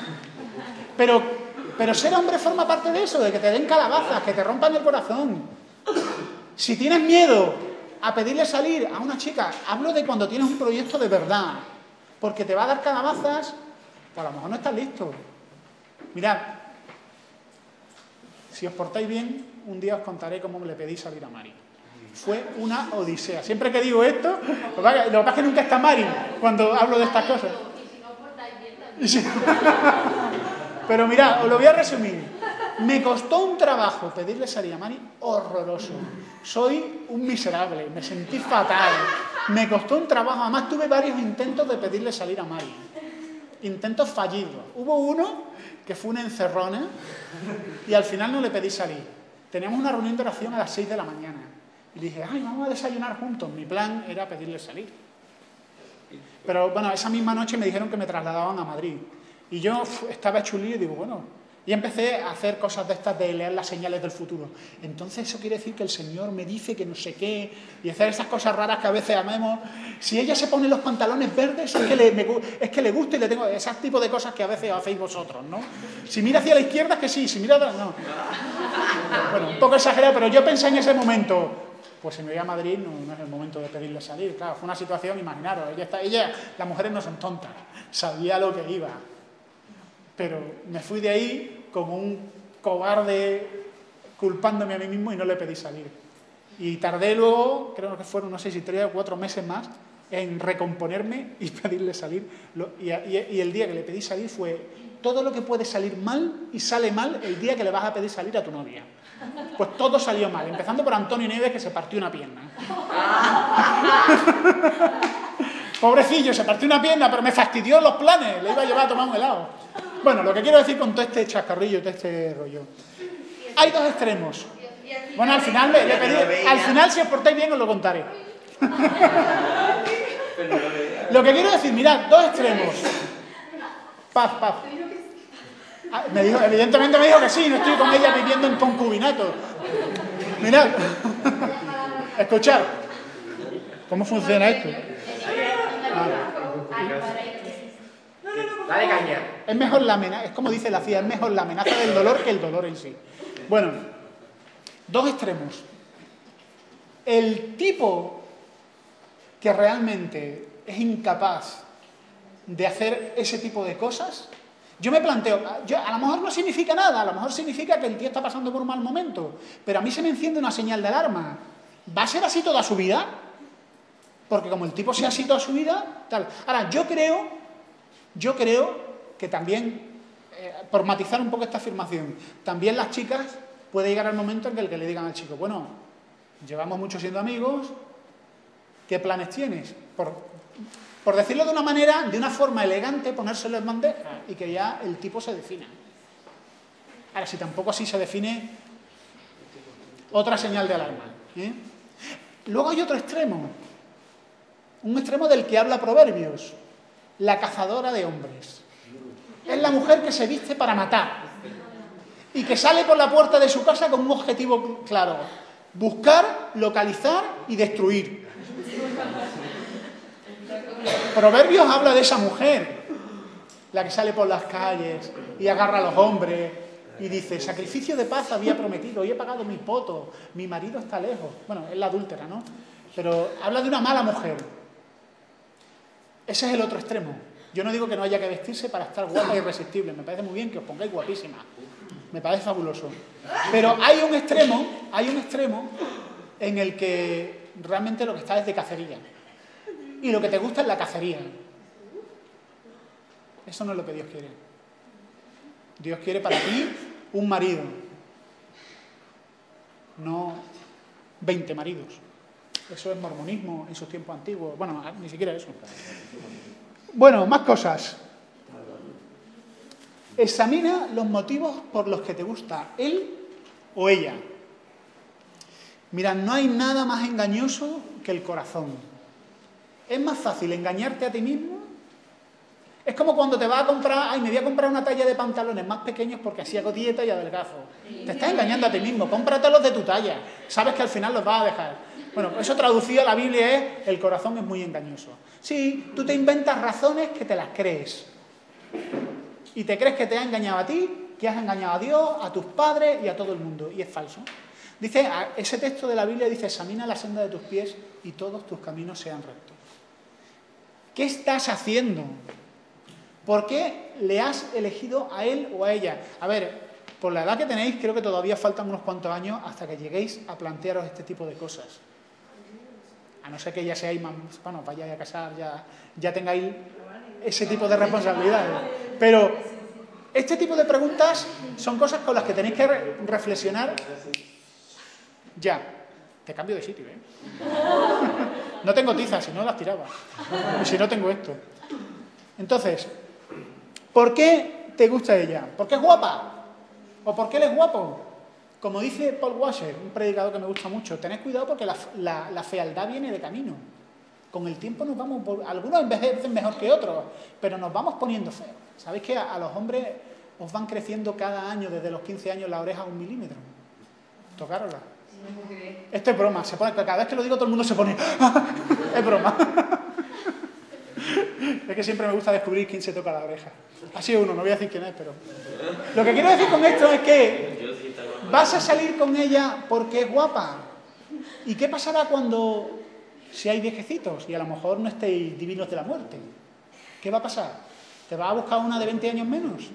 Pero ser hombre forma parte de eso, de que te den calabazas, que te rompan el corazón. Si tienes miedo a pedirle salir a una chica, hablo de cuando tienes un proyecto de verdad, porque te va a dar calabazas, pues a lo mejor no estás listo. Mirad, si os portáis bien, un día os contaré cómo me le pedí salir a Mari. Fue una odisea. Siempre que digo esto, lo que pasa es que nunca está Mari cuando hablo de estas cosas. Y si no os portáis bien también. Pero mirad, os lo voy a resumir. Me costó un trabajo pedirle salir a Mari horroroso. Soy un miserable, me sentí fatal. Me costó un trabajo. Además tuve varios intentos de pedirle salir a Mari. Intentos fallidos. Hubo uno que fue una encerrona y al final no le pedí salir. Teníamos una reunión de oración a las 6 de la mañana. Y dije, ay, vamos a desayunar juntos. Mi plan era pedirle salir. Pero bueno, esa misma noche me dijeron que me trasladaban a Madrid. Y yo estaba hecho un lío y digo, bueno... Y empecé a hacer cosas de estas de leer las señales del futuro. Entonces eso quiere decir que el Señor me dice que no sé qué, y hacer esas cosas raras que a veces amemos. Si ella se pone los pantalones verdes, es que le gusta y le tengo... Ese tipo de cosas que a veces hacéis vosotros, ¿no? Si mira hacia la izquierda es que sí, si mira atrás, no. Bueno, un poco exagerado, pero yo pensé en ese momento, pues si me voy a Madrid no es el momento de pedirle salir. Claro, fue una situación, imaginaros, las mujeres no son tontas, sabía lo que iba. Pero me fui de ahí como un cobarde culpándome a mí mismo y no le pedí salir. Y tardé luego, creo que fueron, no sé si 3 o 4 meses más, en recomponerme y pedirle salir. Y el día que le pedí salir fue todo lo que puede salir mal y sale mal el día que le vas a pedir salir a tu novia. Pues todo salió mal, empezando por Antonio Nieves, que se partió una pierna. Pobrecillo, se partió una pierna, pero me fastidió los planes. Le iba a llevar a tomar un helado. Bueno, lo que quiero decir con todo este chascarrillo, todo este rollo. Hay dos extremos. Bueno, al final le pedí, al final si os portáis bien os lo contaré. Lo que quiero decir, mirad, dos extremos. Paz. Evidentemente me dijo que sí, no estoy con ella viviendo en concubinato. Mirad. Escuchad. ¿Cómo funciona esto? Dale caña. Es mejor la amenaza, es como dice la CIA, es mejor la amenaza del dolor que el dolor en sí. Bueno, dos extremos. El tipo que realmente es incapaz de hacer ese tipo de cosas, yo me planteo, a lo mejor no significa nada, a lo mejor significa que el tío está pasando por un mal momento, pero a mí se me enciende una señal de alarma. ¿Va a ser así toda su vida? Porque como el tipo sea así toda su vida, tal. Ahora, yo creo que también, por matizar un poco esta afirmación, también las chicas puede llegar el momento en que le digan al chico, bueno, llevamos mucho siendo amigos, ¿qué planes tienes? Por decirlo de una manera, de una forma elegante, ponérselo en bandeja y que ya el tipo se defina. Ahora, si tampoco así se define, otra señal de alarma. Luego hay otro extremo, un extremo del que habla Proverbios, la cazadora de hombres. Es la mujer que se viste para matar y que sale por la puerta de su casa con un objetivo claro: buscar, localizar y destruir. Proverbios habla de esa mujer, la que sale por las calles y agarra a los hombres y dice, sacrificio de paz había prometido, hoy he pagado mi poto, mi marido está lejos. Bueno, es la adúltera, ¿no? Pero habla de una mala mujer. Ese es el otro extremo. Yo no digo que no haya que vestirse para estar guapa e irresistible. Me parece muy bien que os pongáis guapísima. Me parece fabuloso. Pero hay un extremo en el que realmente lo que está es de cacería. Y lo que te gusta es la cacería. Eso no es lo que Dios quiere. Dios quiere para ti un marido. No 20 maridos. Eso es mormonismo en sus tiempos antiguos. Bueno, ni siquiera eso. Bueno, más cosas. Examina los motivos por los que te gusta él o ella. Mira, no hay nada más engañoso que el corazón. Es más fácil engañarte a ti mismo. Es como cuando te vas a comprar, ay, me voy a comprar una talla de pantalones más pequeños porque así hago dieta y adelgazo. Te estás engañando a ti mismo, cómpratelos de tu talla. Sabes que al final los vas a dejar. Bueno, eso traducido a la Biblia es, el corazón es muy engañoso. Sí, tú te inventas razones que te las crees. Y te crees que te ha engañado a ti, que has engañado a Dios, a tus padres y a todo el mundo. Y es falso. Dice, ese texto de la Biblia dice, examina la senda de tus pies y todos tus caminos sean rectos. ¿Qué estás haciendo? ¿Por qué le has elegido a él o a ella? A ver, por la edad que tenéis, creo que todavía faltan unos cuantos años hasta que lleguéis a plantearos este tipo de cosas. A no ser que ya seáis más, bueno, vayáis a casar, ya tengáis ese tipo de responsabilidades. Pero este tipo de preguntas son cosas con las que tenéis que reflexionar ya. Te cambio de sitio, ¿eh? No tengo tizas, si no las tiraba. Y si no tengo esto. Entonces, ¿por qué te gusta ella? ¿Porque es guapa? ¿O porque él es guapo? Como dice Paul Washer, un predicador que me gusta mucho, tened cuidado porque la fealdad viene de camino. Con el tiempo nos vamos, algunos envejecen mejor que otros, pero nos vamos poniendo feos. ¿Sabéis que a los hombres os van creciendo cada año, desde los 15 años, la oreja 1 milímetro? Tocárosla. Esto es broma, cada vez que lo digo todo el mundo se pone... Es broma. Es que siempre me gusta descubrir quién se toca la oreja. Ha sido uno, no voy a decir quién es, pero... Lo que quiero decir con esto es que vas a salir con ella porque es guapa. ¿Y qué pasará cuando seáis viejecitos y a lo mejor no estéis divinos de la muerte? ¿Qué va a pasar? ¿Te vas a buscar una de 20 años menos?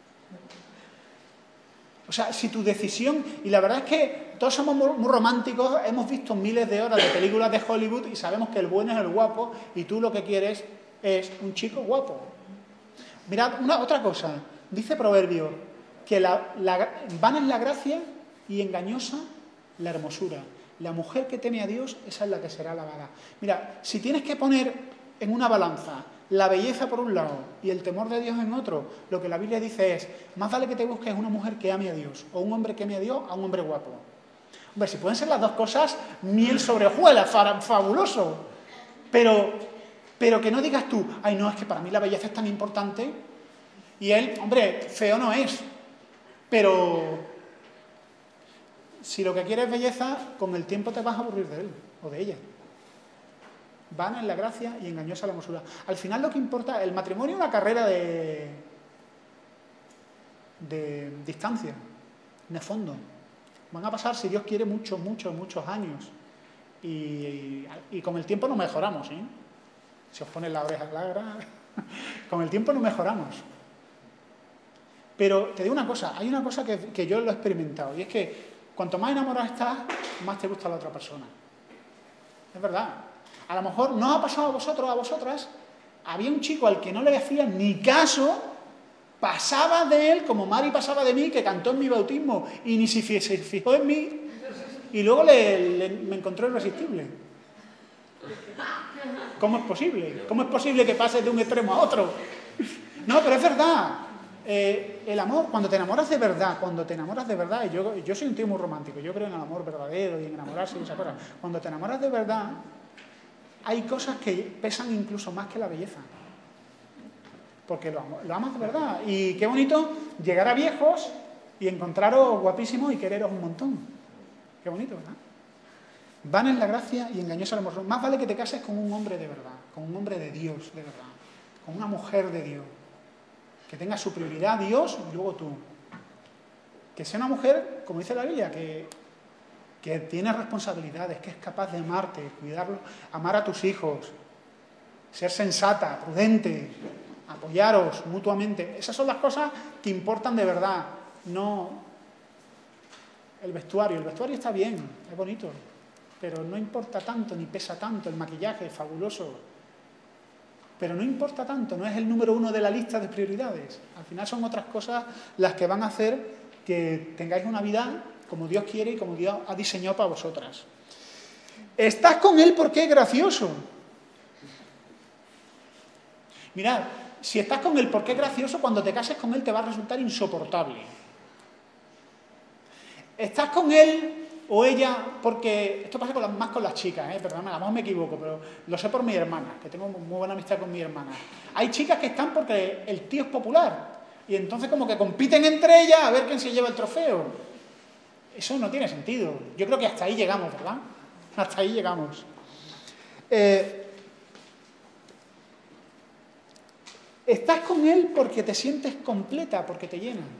O sea, si tu decisión... Y la verdad es que todos somos muy románticos, hemos visto miles de horas de películas de Hollywood y sabemos que el bueno es el guapo y tú lo que quieres es un chico guapo. Mirad, otra cosa. Dice Proverbio que vana es la gracia y engañosa la hermosura. La mujer que teme a Dios, esa es la que será alabada. Mira, si tienes que poner en una balanza la belleza por un lado y el temor de Dios en otro, lo que la Biblia dice es, más vale que te busques una mujer que ame a Dios, o un hombre que ame a Dios, a un hombre guapo. Hombre, si pueden ser las dos cosas, miel sobre hojuelas, fabuloso. Pero que no digas tú, ay no, es que para mí la belleza es tan importante, y él, hombre, feo no es, pero si lo que quieres es belleza, con el tiempo te vas a aburrir de él o de ella. Vana es la gracia y engañosa la hermosura. Al final lo que importa, el matrimonio es una carrera de distancia, de fondo. Van a pasar, si Dios quiere, muchos años. Y con el tiempo no mejoramos, ¿eh? Si os ponen la oreja clara, con el tiempo no mejoramos. Pero te digo una cosa, hay una cosa que yo lo he experimentado, y es que cuanto más enamorado estás, más te gusta la otra persona. Es verdad. A lo mejor no ha pasado a vosotros, a vosotras, había un chico al que no le hacía ni caso, pasaba de él como Mari pasaba de mí, que cantó en mi bautismo, y ni se fijó en mí, y luego me encontró irresistible. ¿Cómo es posible? ¿Cómo es posible que pases de un extremo a otro? No, pero es verdad. El amor, cuando te enamoras de verdad, y yo soy un tío muy romántico, yo creo en el amor verdadero y en enamorarse y esas cosas. Cuando te enamoras de verdad, hay cosas que pesan incluso más que la belleza. Porque lo amas de verdad. Y qué bonito llegar a viejos y encontraros guapísimos y quereros un montón. Qué bonito, ¿verdad? Vana es la gracia y engañosa la hermosura. Más vale que te cases con un hombre de verdad, con un hombre de Dios de verdad, con una mujer de Dios, que tenga su prioridad Dios y luego tú. Que sea una mujer, como dice la Biblia, que tiene responsabilidades, que es capaz de amarte, cuidarlo, amar a tus hijos, ser sensata, prudente, apoyaros mutuamente. Esas son las cosas que importan de verdad, no el vestuario. El vestuario está bien, es bonito, pero no importa tanto, ni pesa tanto. El maquillaje es fabuloso, pero no importa tanto, no es el número uno de la lista de prioridades. Al final son otras cosas las que van a hacer que tengáis una vida como Dios quiere y como Dios ha diseñado para vosotras. Estás con él porque es gracioso. Mirad, si estás con él porque es gracioso, cuando te cases con él te va a resultar insoportable. Estás con él o ella porque... Esto pasa más con las chicas, perdón, a lo mejor me equivoco, pero lo sé por mi hermana, que tengo muy buena amistad con mi hermana. Hay chicas que están porque el tío es popular y entonces como que compiten entre ellas a ver quién se lleva el trofeo. Eso no tiene sentido. Yo creo que hasta ahí llegamos, ¿verdad? Hasta ahí llegamos. Estás con él porque te sientes completa, porque te llena.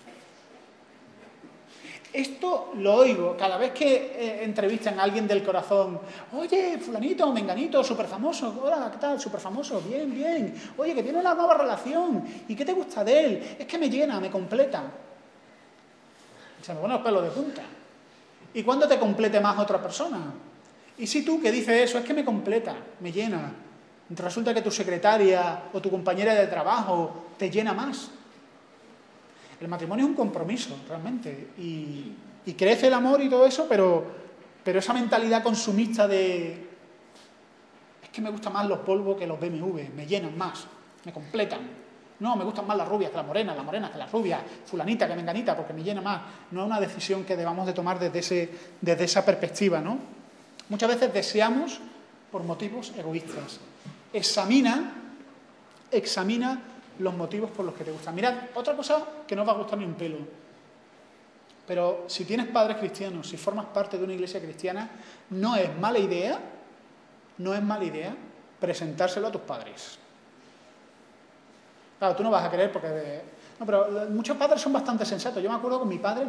Esto lo oigo cada vez que entrevistan a alguien del corazón. Oye, fulanito, menganito, súper famoso. Hola, ¿qué tal? Súper famoso. Bien, bien. Oye, que tiene una nueva relación. ¿Y qué te gusta de él? Es que me llena, me completa. Se me ponen los pelos de punta. ¿Y cuándo te complete más otra persona? Y si tú que dices eso, es que me completa, me llena. Resulta que tu secretaria o tu compañera de trabajo te llena más. El matrimonio es un compromiso, realmente. Y crece el amor y todo eso, pero esa mentalidad consumista de... Es que me gustan más los polvos que los BMW, me llenan más, me completan. No, me gustan más las rubias que las morenas que las rubias, fulanita que menganita, porque me llena más. No es una decisión que debamos de tomar desde esa perspectiva, ¿no? Muchas veces deseamos por motivos egoístas. Examina los motivos por los que te gustan. Mirad, otra cosa que no os va a gustar ni un pelo. Pero si tienes padres cristianos, si formas parte de una iglesia cristiana, no es mala idea presentárselo a tus padres. Claro, tú no vas a creer porque... No, pero muchos padres son bastante sensatos. Yo me acuerdo con mi padre...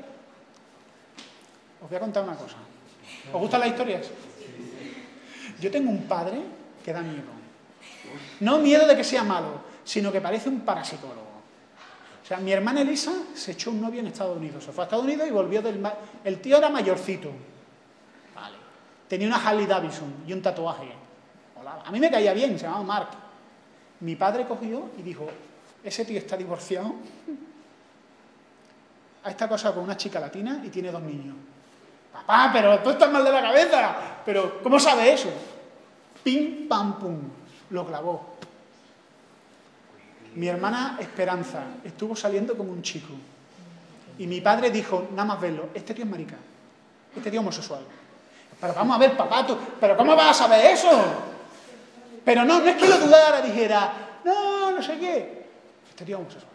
Os voy a contar una cosa. ¿Os gustan las historias? Yo tengo un padre que da miedo. No miedo de que sea malo, sino que parece un parapsicólogo. O sea, mi hermana Elisa se echó un novio en Estados Unidos. Se fue a Estados Unidos y volvió El tío era mayorcito. Vale. Tenía una Harley Davidson y un tatuaje. Hola. A mí me caía bien, se llamaba Mark. Mi padre cogió y dijo, ese tío está divorciado, ha estado casado con una chica latina y tiene 2 niños. Papá, pero tú estás mal de la cabeza. Pero, ¿cómo sabe eso? Pim, pam, pum. lo clavó. Mi hermana Esperanza estuvo saliendo como un chico. Y mi padre dijo, nada más verlo, este tío es marica, este tío es homosexual. Pero vamos a ver, papá, ¿pero cómo vas a saber eso? Pero no es que lo dudara, dijera, no sé qué. Este tío es homosexual.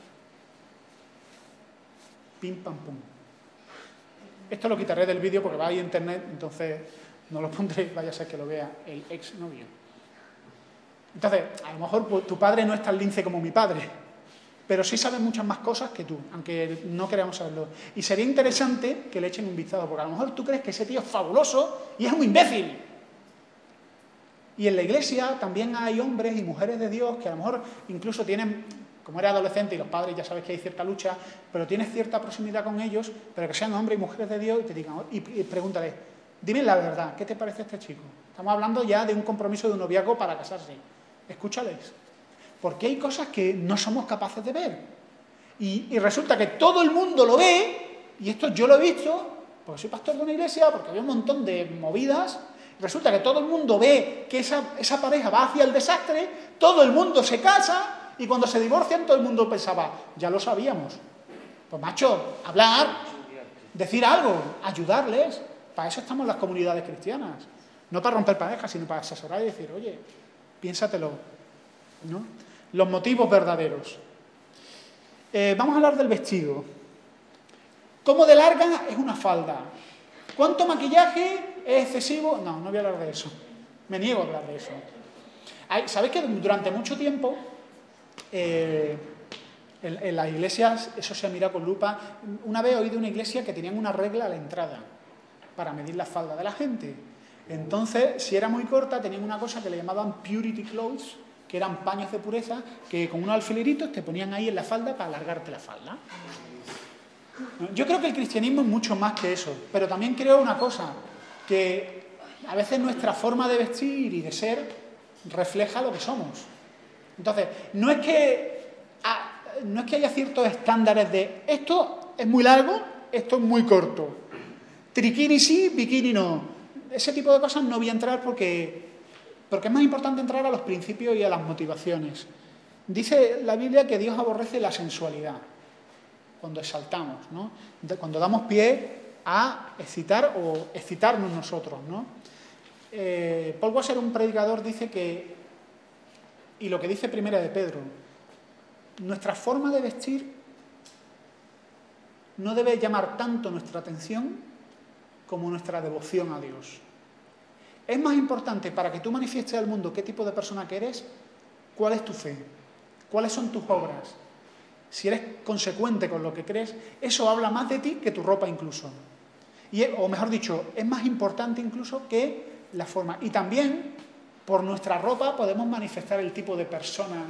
Pim, pam, pum. Esto lo quitaré del vídeo porque va ahí en internet, entonces no lo pondré, vaya a ser que lo vea el ex novio. Entonces, a lo mejor tu padre no es tan lince como mi padre, pero sí sabe muchas más cosas que tú, aunque no queramos saberlo. Y sería interesante que le echen un vistazo, porque a lo mejor tú crees que ese tío es fabuloso y es un imbécil. Y en la iglesia también hay hombres y mujeres de Dios que a lo mejor incluso tienen, como eres adolescente y los padres ya sabes que hay cierta lucha, pero tienes cierta proximidad con ellos, pero que sean hombres y mujeres de Dios y te digan, y pregúntale, dime la verdad, ¿qué te parece este chico? Estamos hablando ya de un compromiso de un noviazgo para casarse. Escúchales. Porque hay cosas que no somos capaces de ver. Y resulta que todo el mundo lo ve, y esto yo lo he visto, porque soy pastor de una iglesia, porque había un montón de movidas. Resulta que todo el mundo ve que esa pareja va hacia el desastre, todo el mundo se casa, y cuando se divorcian todo el mundo pensaba, ya lo sabíamos. Pues macho, hablar, decir algo, ayudarles. Para eso estamos las comunidades cristianas. No para romper parejas, sino para asesorar y decir, oye, piénsatelo, ¿no? Los motivos verdaderos. Vamos a hablar del vestido. ¿Cómo de larga es una falda? ¿Cuánto maquillaje es excesivo? No voy a hablar de eso. Me niego a hablar de eso. ¿Sabéis que durante mucho tiempo en las iglesias eso se ha mirado con lupa? Una vez he oído una iglesia que tenían una regla a la entrada para medir la falda de la gente. Entonces, si era muy corta, tenían una cosa que le llamaban purity clothes, que eran paños de pureza, que con unos alfileritos te ponían ahí en la falda para alargarte la falda. Yo creo que el cristianismo es mucho más que eso, pero también creo una cosa, que a veces nuestra forma de vestir y de ser refleja lo que somos. Entonces, no es que haya ciertos estándares de esto es muy largo, esto es muy corto. Triquini sí, bikini no. Ese tipo de cosas no voy a entrar porque es más importante entrar a los principios y a las motivaciones. Dice la Biblia que Dios aborrece la sensualidad, cuando exaltamos, ¿no? Cuando damos pie a excitar o excitarnos nosotros, ¿no? Paul Washer, un predicador, dice que, y lo que dice Primera de Pedro, nuestra forma de vestir no debe llamar tanto nuestra atención como nuestra devoción a Dios. Es más importante para que tú manifiestes al mundo qué tipo de persona que eres, cuál es tu fe, cuáles son tus obras. Si eres consecuente con lo que crees, eso habla más de ti que tu ropa incluso. O mejor dicho, es más importante incluso que la forma. Y también, por nuestra ropa, podemos manifestar el tipo de persona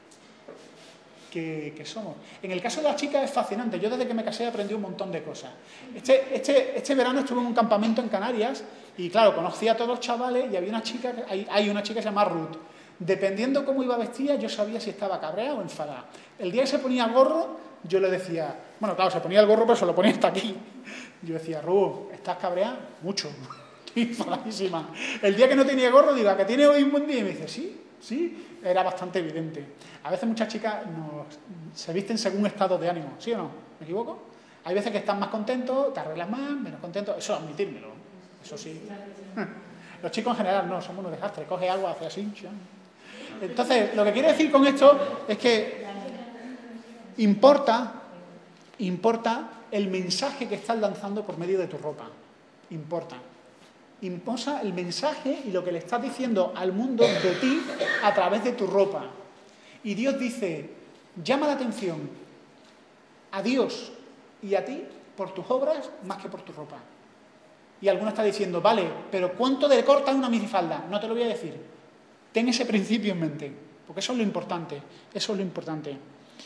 que somos. En el caso de las chicas es fascinante. Yo desde que me casé aprendí un montón de cosas. Este verano estuve en un campamento en Canarias y claro, conocí a todos los chavales y había una chica, hay una chica que se llama Ruth. Dependiendo cómo iba vestida, yo sabía si estaba cabreada o enfadada. El día que se ponía gorro, yo le decía, bueno, claro, se ponía el gorro pero se lo ponía hasta aquí. Yo decía, Ruth, ¿estás cabreada? Mucho. Enfadadísima. El día que no tenía gorro, digo, ¿a que tiene hoy un buen día? Y me dice, sí, era bastante evidente. A veces muchas chicas se visten según estado de ánimo, ¿sí o no? ¿Me equivoco? Hay veces que están más contentos, te arreglas más, menos contentos, eso admitírmelo, eso sí. Los chicos en general no, somos unos desastres, coge agua, hace así. Entonces, lo que quiero decir con esto es que importa el mensaje que estás lanzando por medio de tu ropa. Importa el mensaje y lo que le estás diciendo al mundo de ti a través de tu ropa. Y Dios dice, llama la atención a Dios y a ti por tus obras más que por tu ropa. Y alguno está diciendo, vale, pero ¿cuánto de corta es una minifalda? No te lo voy a decir. Ten ese principio en mente, porque eso es lo importante. Eso es lo importante.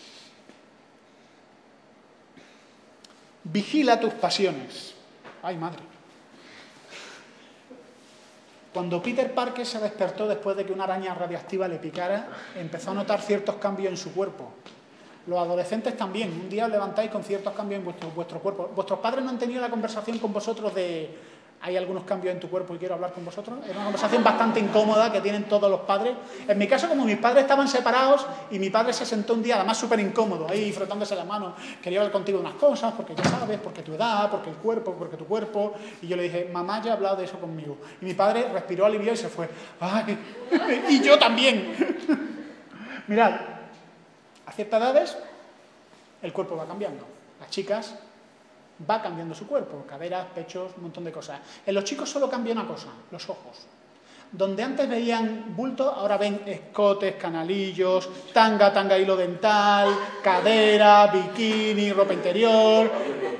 Vigila tus pasiones. Ay, madre. Cuando Peter Parker se despertó después de que una araña radiactiva le picara, empezó a notar ciertos cambios en su cuerpo. Los adolescentes también. Un día os levantáis con ciertos cambios en vuestro cuerpo. ¿Vuestros padres no han tenido la conversación con vosotros de hay algunos cambios en tu cuerpo y quiero hablar con vosotros. Era una conversación bastante incómoda que tienen todos los padres. En mi caso, como mis padres estaban separados y mi padre se sentó un día, además súper incómodo, ahí frotándose la mano, quería hablar contigo de unas cosas, porque ya sabes, porque tu edad, porque el cuerpo, porque tu cuerpo. Y yo le dije, mamá ya ha hablado de eso conmigo. Y mi padre respiró aliviado y se fue. ¡Ay! Y yo también. Mirad, a ciertas edades el cuerpo va cambiando. Las chicas va cambiando su cuerpo, caderas, pechos, un montón de cosas. En los chicos solo cambia una cosa, los ojos. Donde antes veían bultos, ahora ven escotes, canalillos, tanga hilo dental, cadera, bikini, ropa interior.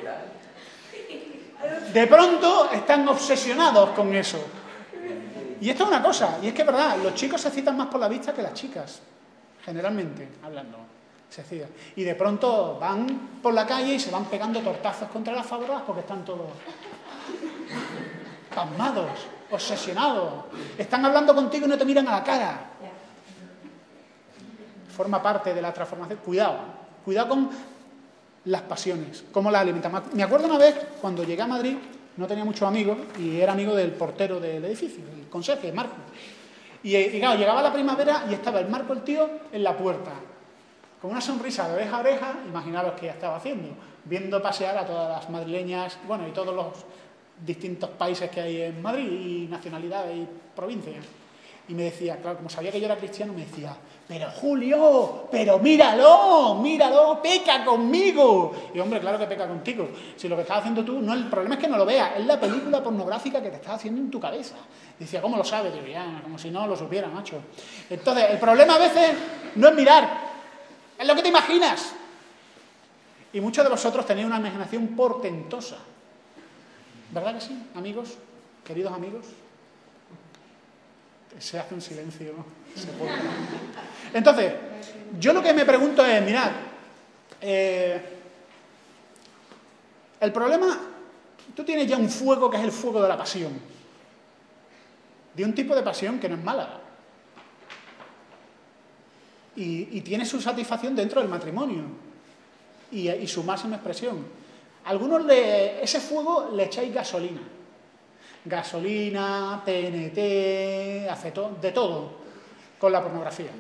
De pronto están obsesionados con eso. Y esto es una cosa, y es que es verdad, los chicos se excitan más por la vista que las chicas, generalmente hablando. Se excitan. Y de pronto van por la calle y se van pegando tortazos contra las farolas porque están todos pasmados, obsesionados. Están hablando contigo y no te miran a la cara. Forma parte de la transformación. Cuidado con las pasiones, cómo las alimentamos. Me acuerdo una vez, cuando llegué a Madrid, no tenía muchos amigos y era amigo del portero del edificio, el conserje, Marco. Y claro, llegaba la primavera y estaba el Marco, el tío, en la puerta, con una sonrisa de oreja a oreja. Imaginaros qué estaba haciendo, viendo pasear a todas las madrileñas, bueno, y todos los distintos países que hay en Madrid, y nacionalidades y provincias. Y me decía, claro, como sabía que yo era cristiano, me decía, pero Julio, pero míralo, peca conmigo. Y hombre, claro que peca contigo. Si lo que estás haciendo tú, no, el problema es que no lo veas, es la película pornográfica que te estás haciendo en tu cabeza. Y decía, ¿cómo lo sabes? Digo, ya, como si no lo supiera, macho. Entonces, el problema a veces no es mirar, es lo que te imaginas. Y muchos de vosotros tenéis una imaginación portentosa. ¿Verdad que sí, amigos? Queridos amigos. Se hace un silencio. Entonces, yo lo que me pregunto es, mirad, el problema, tú tienes ya un fuego que es el fuego de la pasión. De un tipo de pasión que no es mala. Y tiene su satisfacción dentro del matrimonio. Y su máxima expresión. Algunos ese fuego le echáis gasolina. Gasolina, TNT, acetón, de todo, con la pornografía.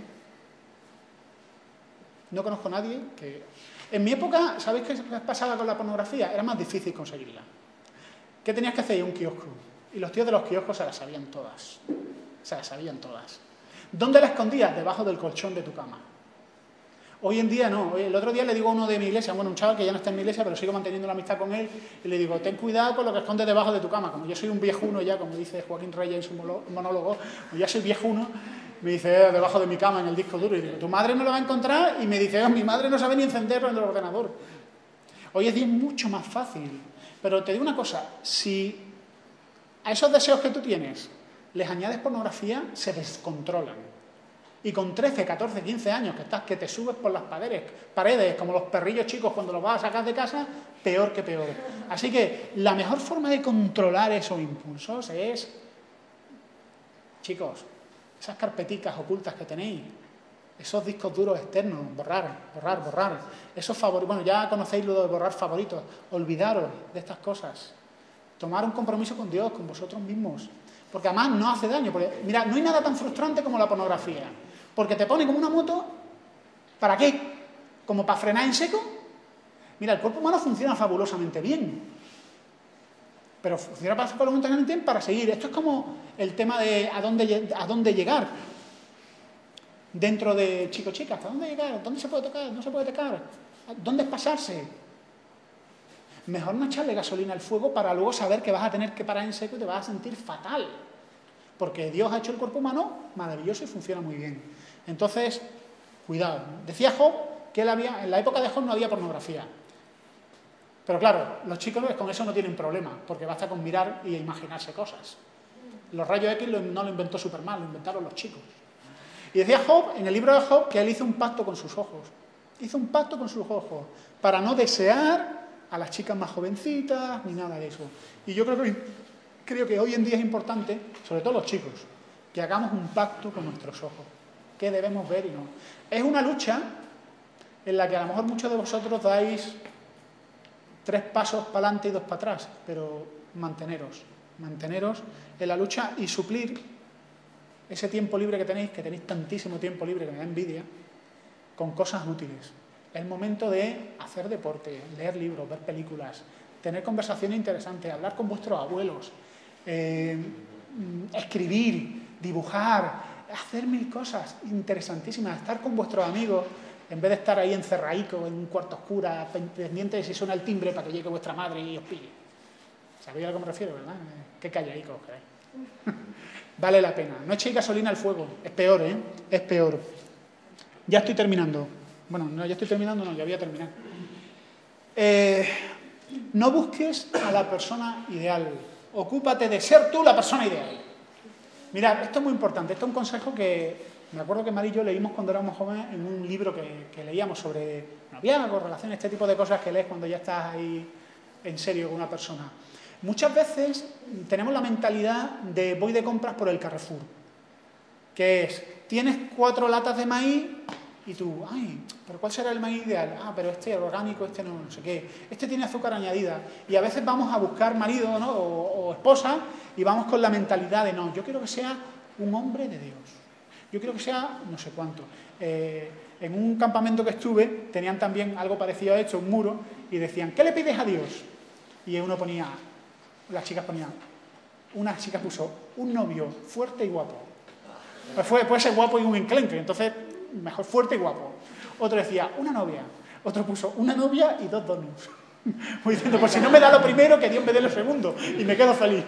No conozco a nadie que... En mi época, ¿sabéis qué pasaba con la pornografía? Era más difícil conseguirla. ¿Qué tenías que hacer? Un kiosco. Y los tíos de los kioscos se las sabían todas. Se las sabían todas. ¿Dónde la escondías? Debajo del colchón de tu cama. Hoy en día no. El otro día le digo a uno de mi iglesia, bueno, un chaval que ya no está en mi iglesia, pero sigo manteniendo la amistad con él, y le digo, ten cuidado con lo que escondes debajo de tu cama. Como yo soy un viejuno ya, como dice Joaquín Reyes en su monólogo, como ya soy viejuno, me dice, debajo de mi cama en el disco duro. Y digo, tu madre no lo va a encontrar, y me dice, mi madre no sabe ni encenderlo en el ordenador. Hoy en día es mucho más fácil. Pero te digo una cosa, si a esos deseos que tú tienes les añades pornografía, se descontrolan. Y con 13, 14, 15 años que te subes por las paredes, como los perrillos chicos cuando los vas a sacar de casa, peor que peor. Así que la mejor forma de controlar esos impulsos es, chicos, esas carpeticas ocultas que tenéis, esos discos duros externos, borrar. Esos favoritos, bueno, ya conocéis lo de borrar favoritos, olvidaros de estas cosas. Tomar un compromiso con Dios, con vosotros mismos. Porque además no hace daño. Porque, mira, no hay nada tan frustrante como la pornografía. Porque te pone como una moto, ¿para qué? ¿Como para frenar en seco? Mira, el cuerpo humano funciona fabulosamente bien. Pero funciona fabulosamente bien para seguir. Esto es como el tema de a dónde llegar. Dentro de chico-chica, ¿hasta dónde llegar? ¿Dónde se puede tocar? ¿No se puede tocar? ¿Dónde es pasarse? Mejor no echarle gasolina al fuego para luego saber que vas a tener que parar en seco y te vas a sentir fatal. Porque Dios ha hecho el cuerpo humano maravilloso y funciona muy bien. Entonces, cuidado. Decía Job que en la época de Job no había pornografía. Pero claro, los chicos con eso no tienen problema, porque basta con mirar y imaginarse cosas. Los rayos X no lo inventó Superman, lo inventaron los chicos. Y decía Job, en el libro de Job, que él hizo un pacto con sus ojos. Hizo un pacto con sus ojos para no desear a las chicas más jovencitas ni nada de eso. Y yo creo que hoy en día es importante, sobre todo los chicos, que hagamos un pacto con nuestros ojos. ¿Qué debemos ver y no? Es una lucha en la que a lo mejor muchos de vosotros dais 3 pasos para adelante y 2 para atrás, pero manteneros. Manteneros en la lucha y suplir ese tiempo libre que tenéis tantísimo tiempo libre que me da envidia, con cosas útiles. Es el momento de hacer deporte, leer libros, ver películas, tener conversaciones interesantes, hablar con vuestros abuelos, escribir, dibujar, hacer mil cosas interesantísimas, estar con vuestros amigos, en vez de estar ahí encerradico en un cuarto oscuro, pendiente de si suena el timbre para que llegue vuestra madre y os pille. ¿Sabéis a lo que me refiero, verdad? Qué calladicos quedáis. Vale la pena. No echéis gasolina al fuego. Es peor, ¿eh? Es peor. Ya estoy terminando. Bueno, no, ya estoy terminando, no, ya voy a terminar. No busques a la persona ideal. Ocúpate de ser tú la persona ideal. Mirad, esto es muy importante. Esto es un consejo que me acuerdo que Mari y yo leímos cuando éramos jóvenes en un libro que leíamos sobre noviazgo, relaciones, este tipo de cosas que lees cuando ya estás ahí en serio con una persona. Muchas veces tenemos la mentalidad de voy de compras por el Carrefour, que es, tienes 4 latas de maíz y tú, ay, pero ¿cuál será el maíz ideal? Ah, pero este es orgánico, este no sé qué, este tiene azúcar añadida. Y a veces vamos a buscar marido, ¿no? o esposa y vamos con la mentalidad de no, yo quiero que sea un hombre de Dios, yo quiero que sea no sé cuánto. En un campamento que estuve tenían también algo parecido a esto, un muro, y decían, ¿qué le pides a Dios? Y uno ponía, las chicas ponían, una chica puso un novio fuerte y guapo. Pues puede ser guapo y un enclenque, entonces mejor fuerte y guapo. Otro decía, una novia. Otro puso una novia y 2 donuts. Voy diciendo, pues si no me da lo primero, que Dios me dé lo segundo. Y me quedo feliz.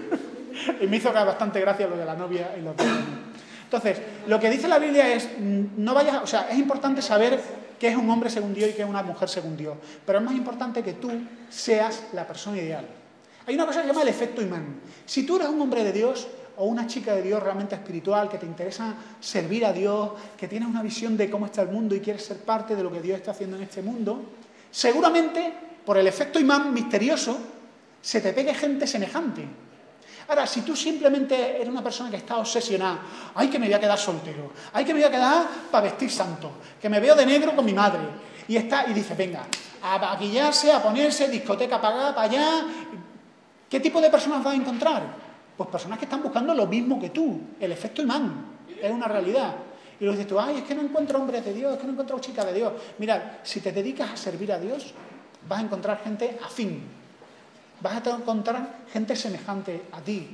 Y me hizo bastante gracia lo de la novia y los donuts. Entonces, lo que dice la Biblia es, no vayas, o sea, es importante saber qué es un hombre según Dios y qué es una mujer según Dios. Pero es más importante que tú seas la persona ideal. Hay una cosa que se llama el efecto imán. Si tú eres un hombre de Dios o una chica de Dios realmente espiritual, que te interesa servir a Dios, que tienes una visión de cómo está el mundo y quieres ser parte de lo que Dios está haciendo en este mundo, seguramente, por el efecto imán misterioso, se te pegue gente semejante. Ahora, si tú simplemente eres una persona que está obsesionada, ¡ay, que me voy a quedar soltero! ¡Ay, que me voy a quedar para vestir santo! ¡Que me veo de negro con mi madre! Y dice, venga, a maquillarse, a ponerse, discoteca para acá, para allá. ¿Qué tipo de personas vas a encontrar? Pues personas que están buscando lo mismo que tú. El efecto imán es una realidad. Y luego dices tú, ¡ay, es que no encuentro hombres de Dios, es que no encuentro chicas de Dios! Mirad, si te dedicas a servir a Dios, vas a encontrar gente afín. Vas a encontrar gente semejante a ti.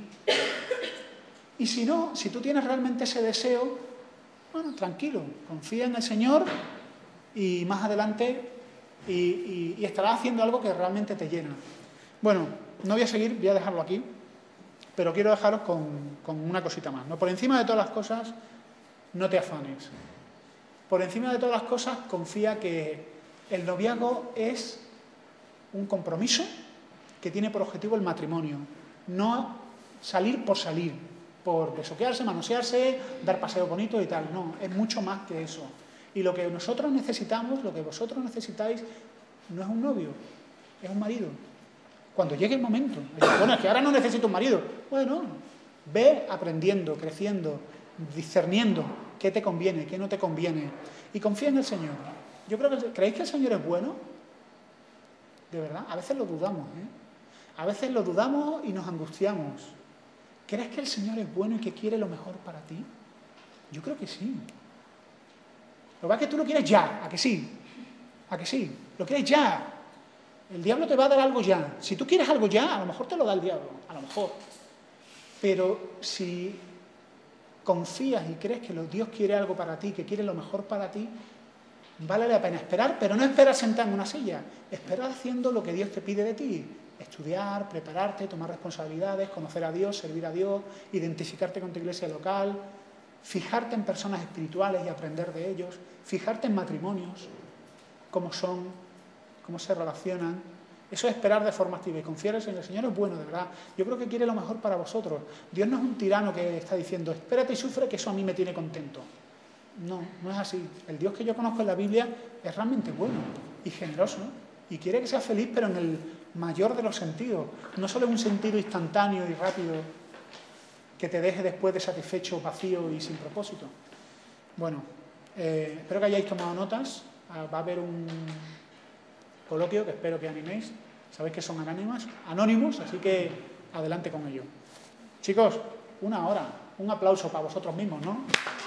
Y si no, si tú tienes realmente ese deseo, bueno, tranquilo, confía en el Señor y más adelante y estarás haciendo algo que realmente te llena. Bueno, no voy a seguir, voy a dejarlo aquí, pero quiero dejaros con una cosita más, ¿no? Por encima de todas las cosas, no te afanes. Por encima de todas las cosas, confía que el noviazgo es un compromiso que tiene por objetivo el matrimonio, no salir, por besuquearse, manosearse, dar paseos bonitos y tal, no, es mucho más que eso. Y lo que nosotros necesitamos, lo que vosotros necesitáis, no es un novio, es un marido. Cuando llegue el momento, bueno, es que ahora no necesito un marido, bueno, ve aprendiendo, creciendo, discerniendo qué te conviene, qué no te conviene, y confía en el Señor. Yo creo que, ¿creéis que el Señor es bueno? De verdad, a veces lo dudamos, ¿eh? A veces lo dudamos y nos angustiamos. ¿Crees que el Señor es bueno y que quiere lo mejor para ti? Yo creo que sí. Lo que pasa es que tú lo quieres ya, ¿a que sí? ¿A que sí? Lo quieres ya. El diablo te va a dar algo ya. Si tú quieres algo ya, a lo mejor te lo da el diablo, a lo mejor. Pero si confías y crees que Dios quiere algo para ti, que quiere lo mejor para ti, vale la pena esperar, pero no esperar sentado en una silla. Esperar haciendo lo que Dios te pide de ti. Estudiar, prepararte, tomar responsabilidades, conocer a Dios, servir a Dios, identificarte con tu iglesia local, fijarte en personas espirituales y aprender de ellos, fijarte en matrimonios, cómo son, cómo se relacionan. Eso es esperar de forma activa y confiar en el Señor es bueno, de verdad. Yo creo que quiere lo mejor para vosotros. Dios no es un tirano que está diciendo, espérate y sufre, que eso a mí me tiene contento. No, no es así. El Dios que yo conozco en la Biblia es realmente bueno y generoso, ¿no? Y quiere que seas feliz, pero en el mayor de los sentidos. No solo en un sentido instantáneo y rápido que te deje después de satisfecho, vacío y sin propósito. Bueno, espero que hayáis tomado notas. Va a haber un coloquio que espero que animéis. Sabéis que son anónimos, así que adelante con ello. Chicos, 1 hora. Un aplauso para vosotros mismos, ¿no?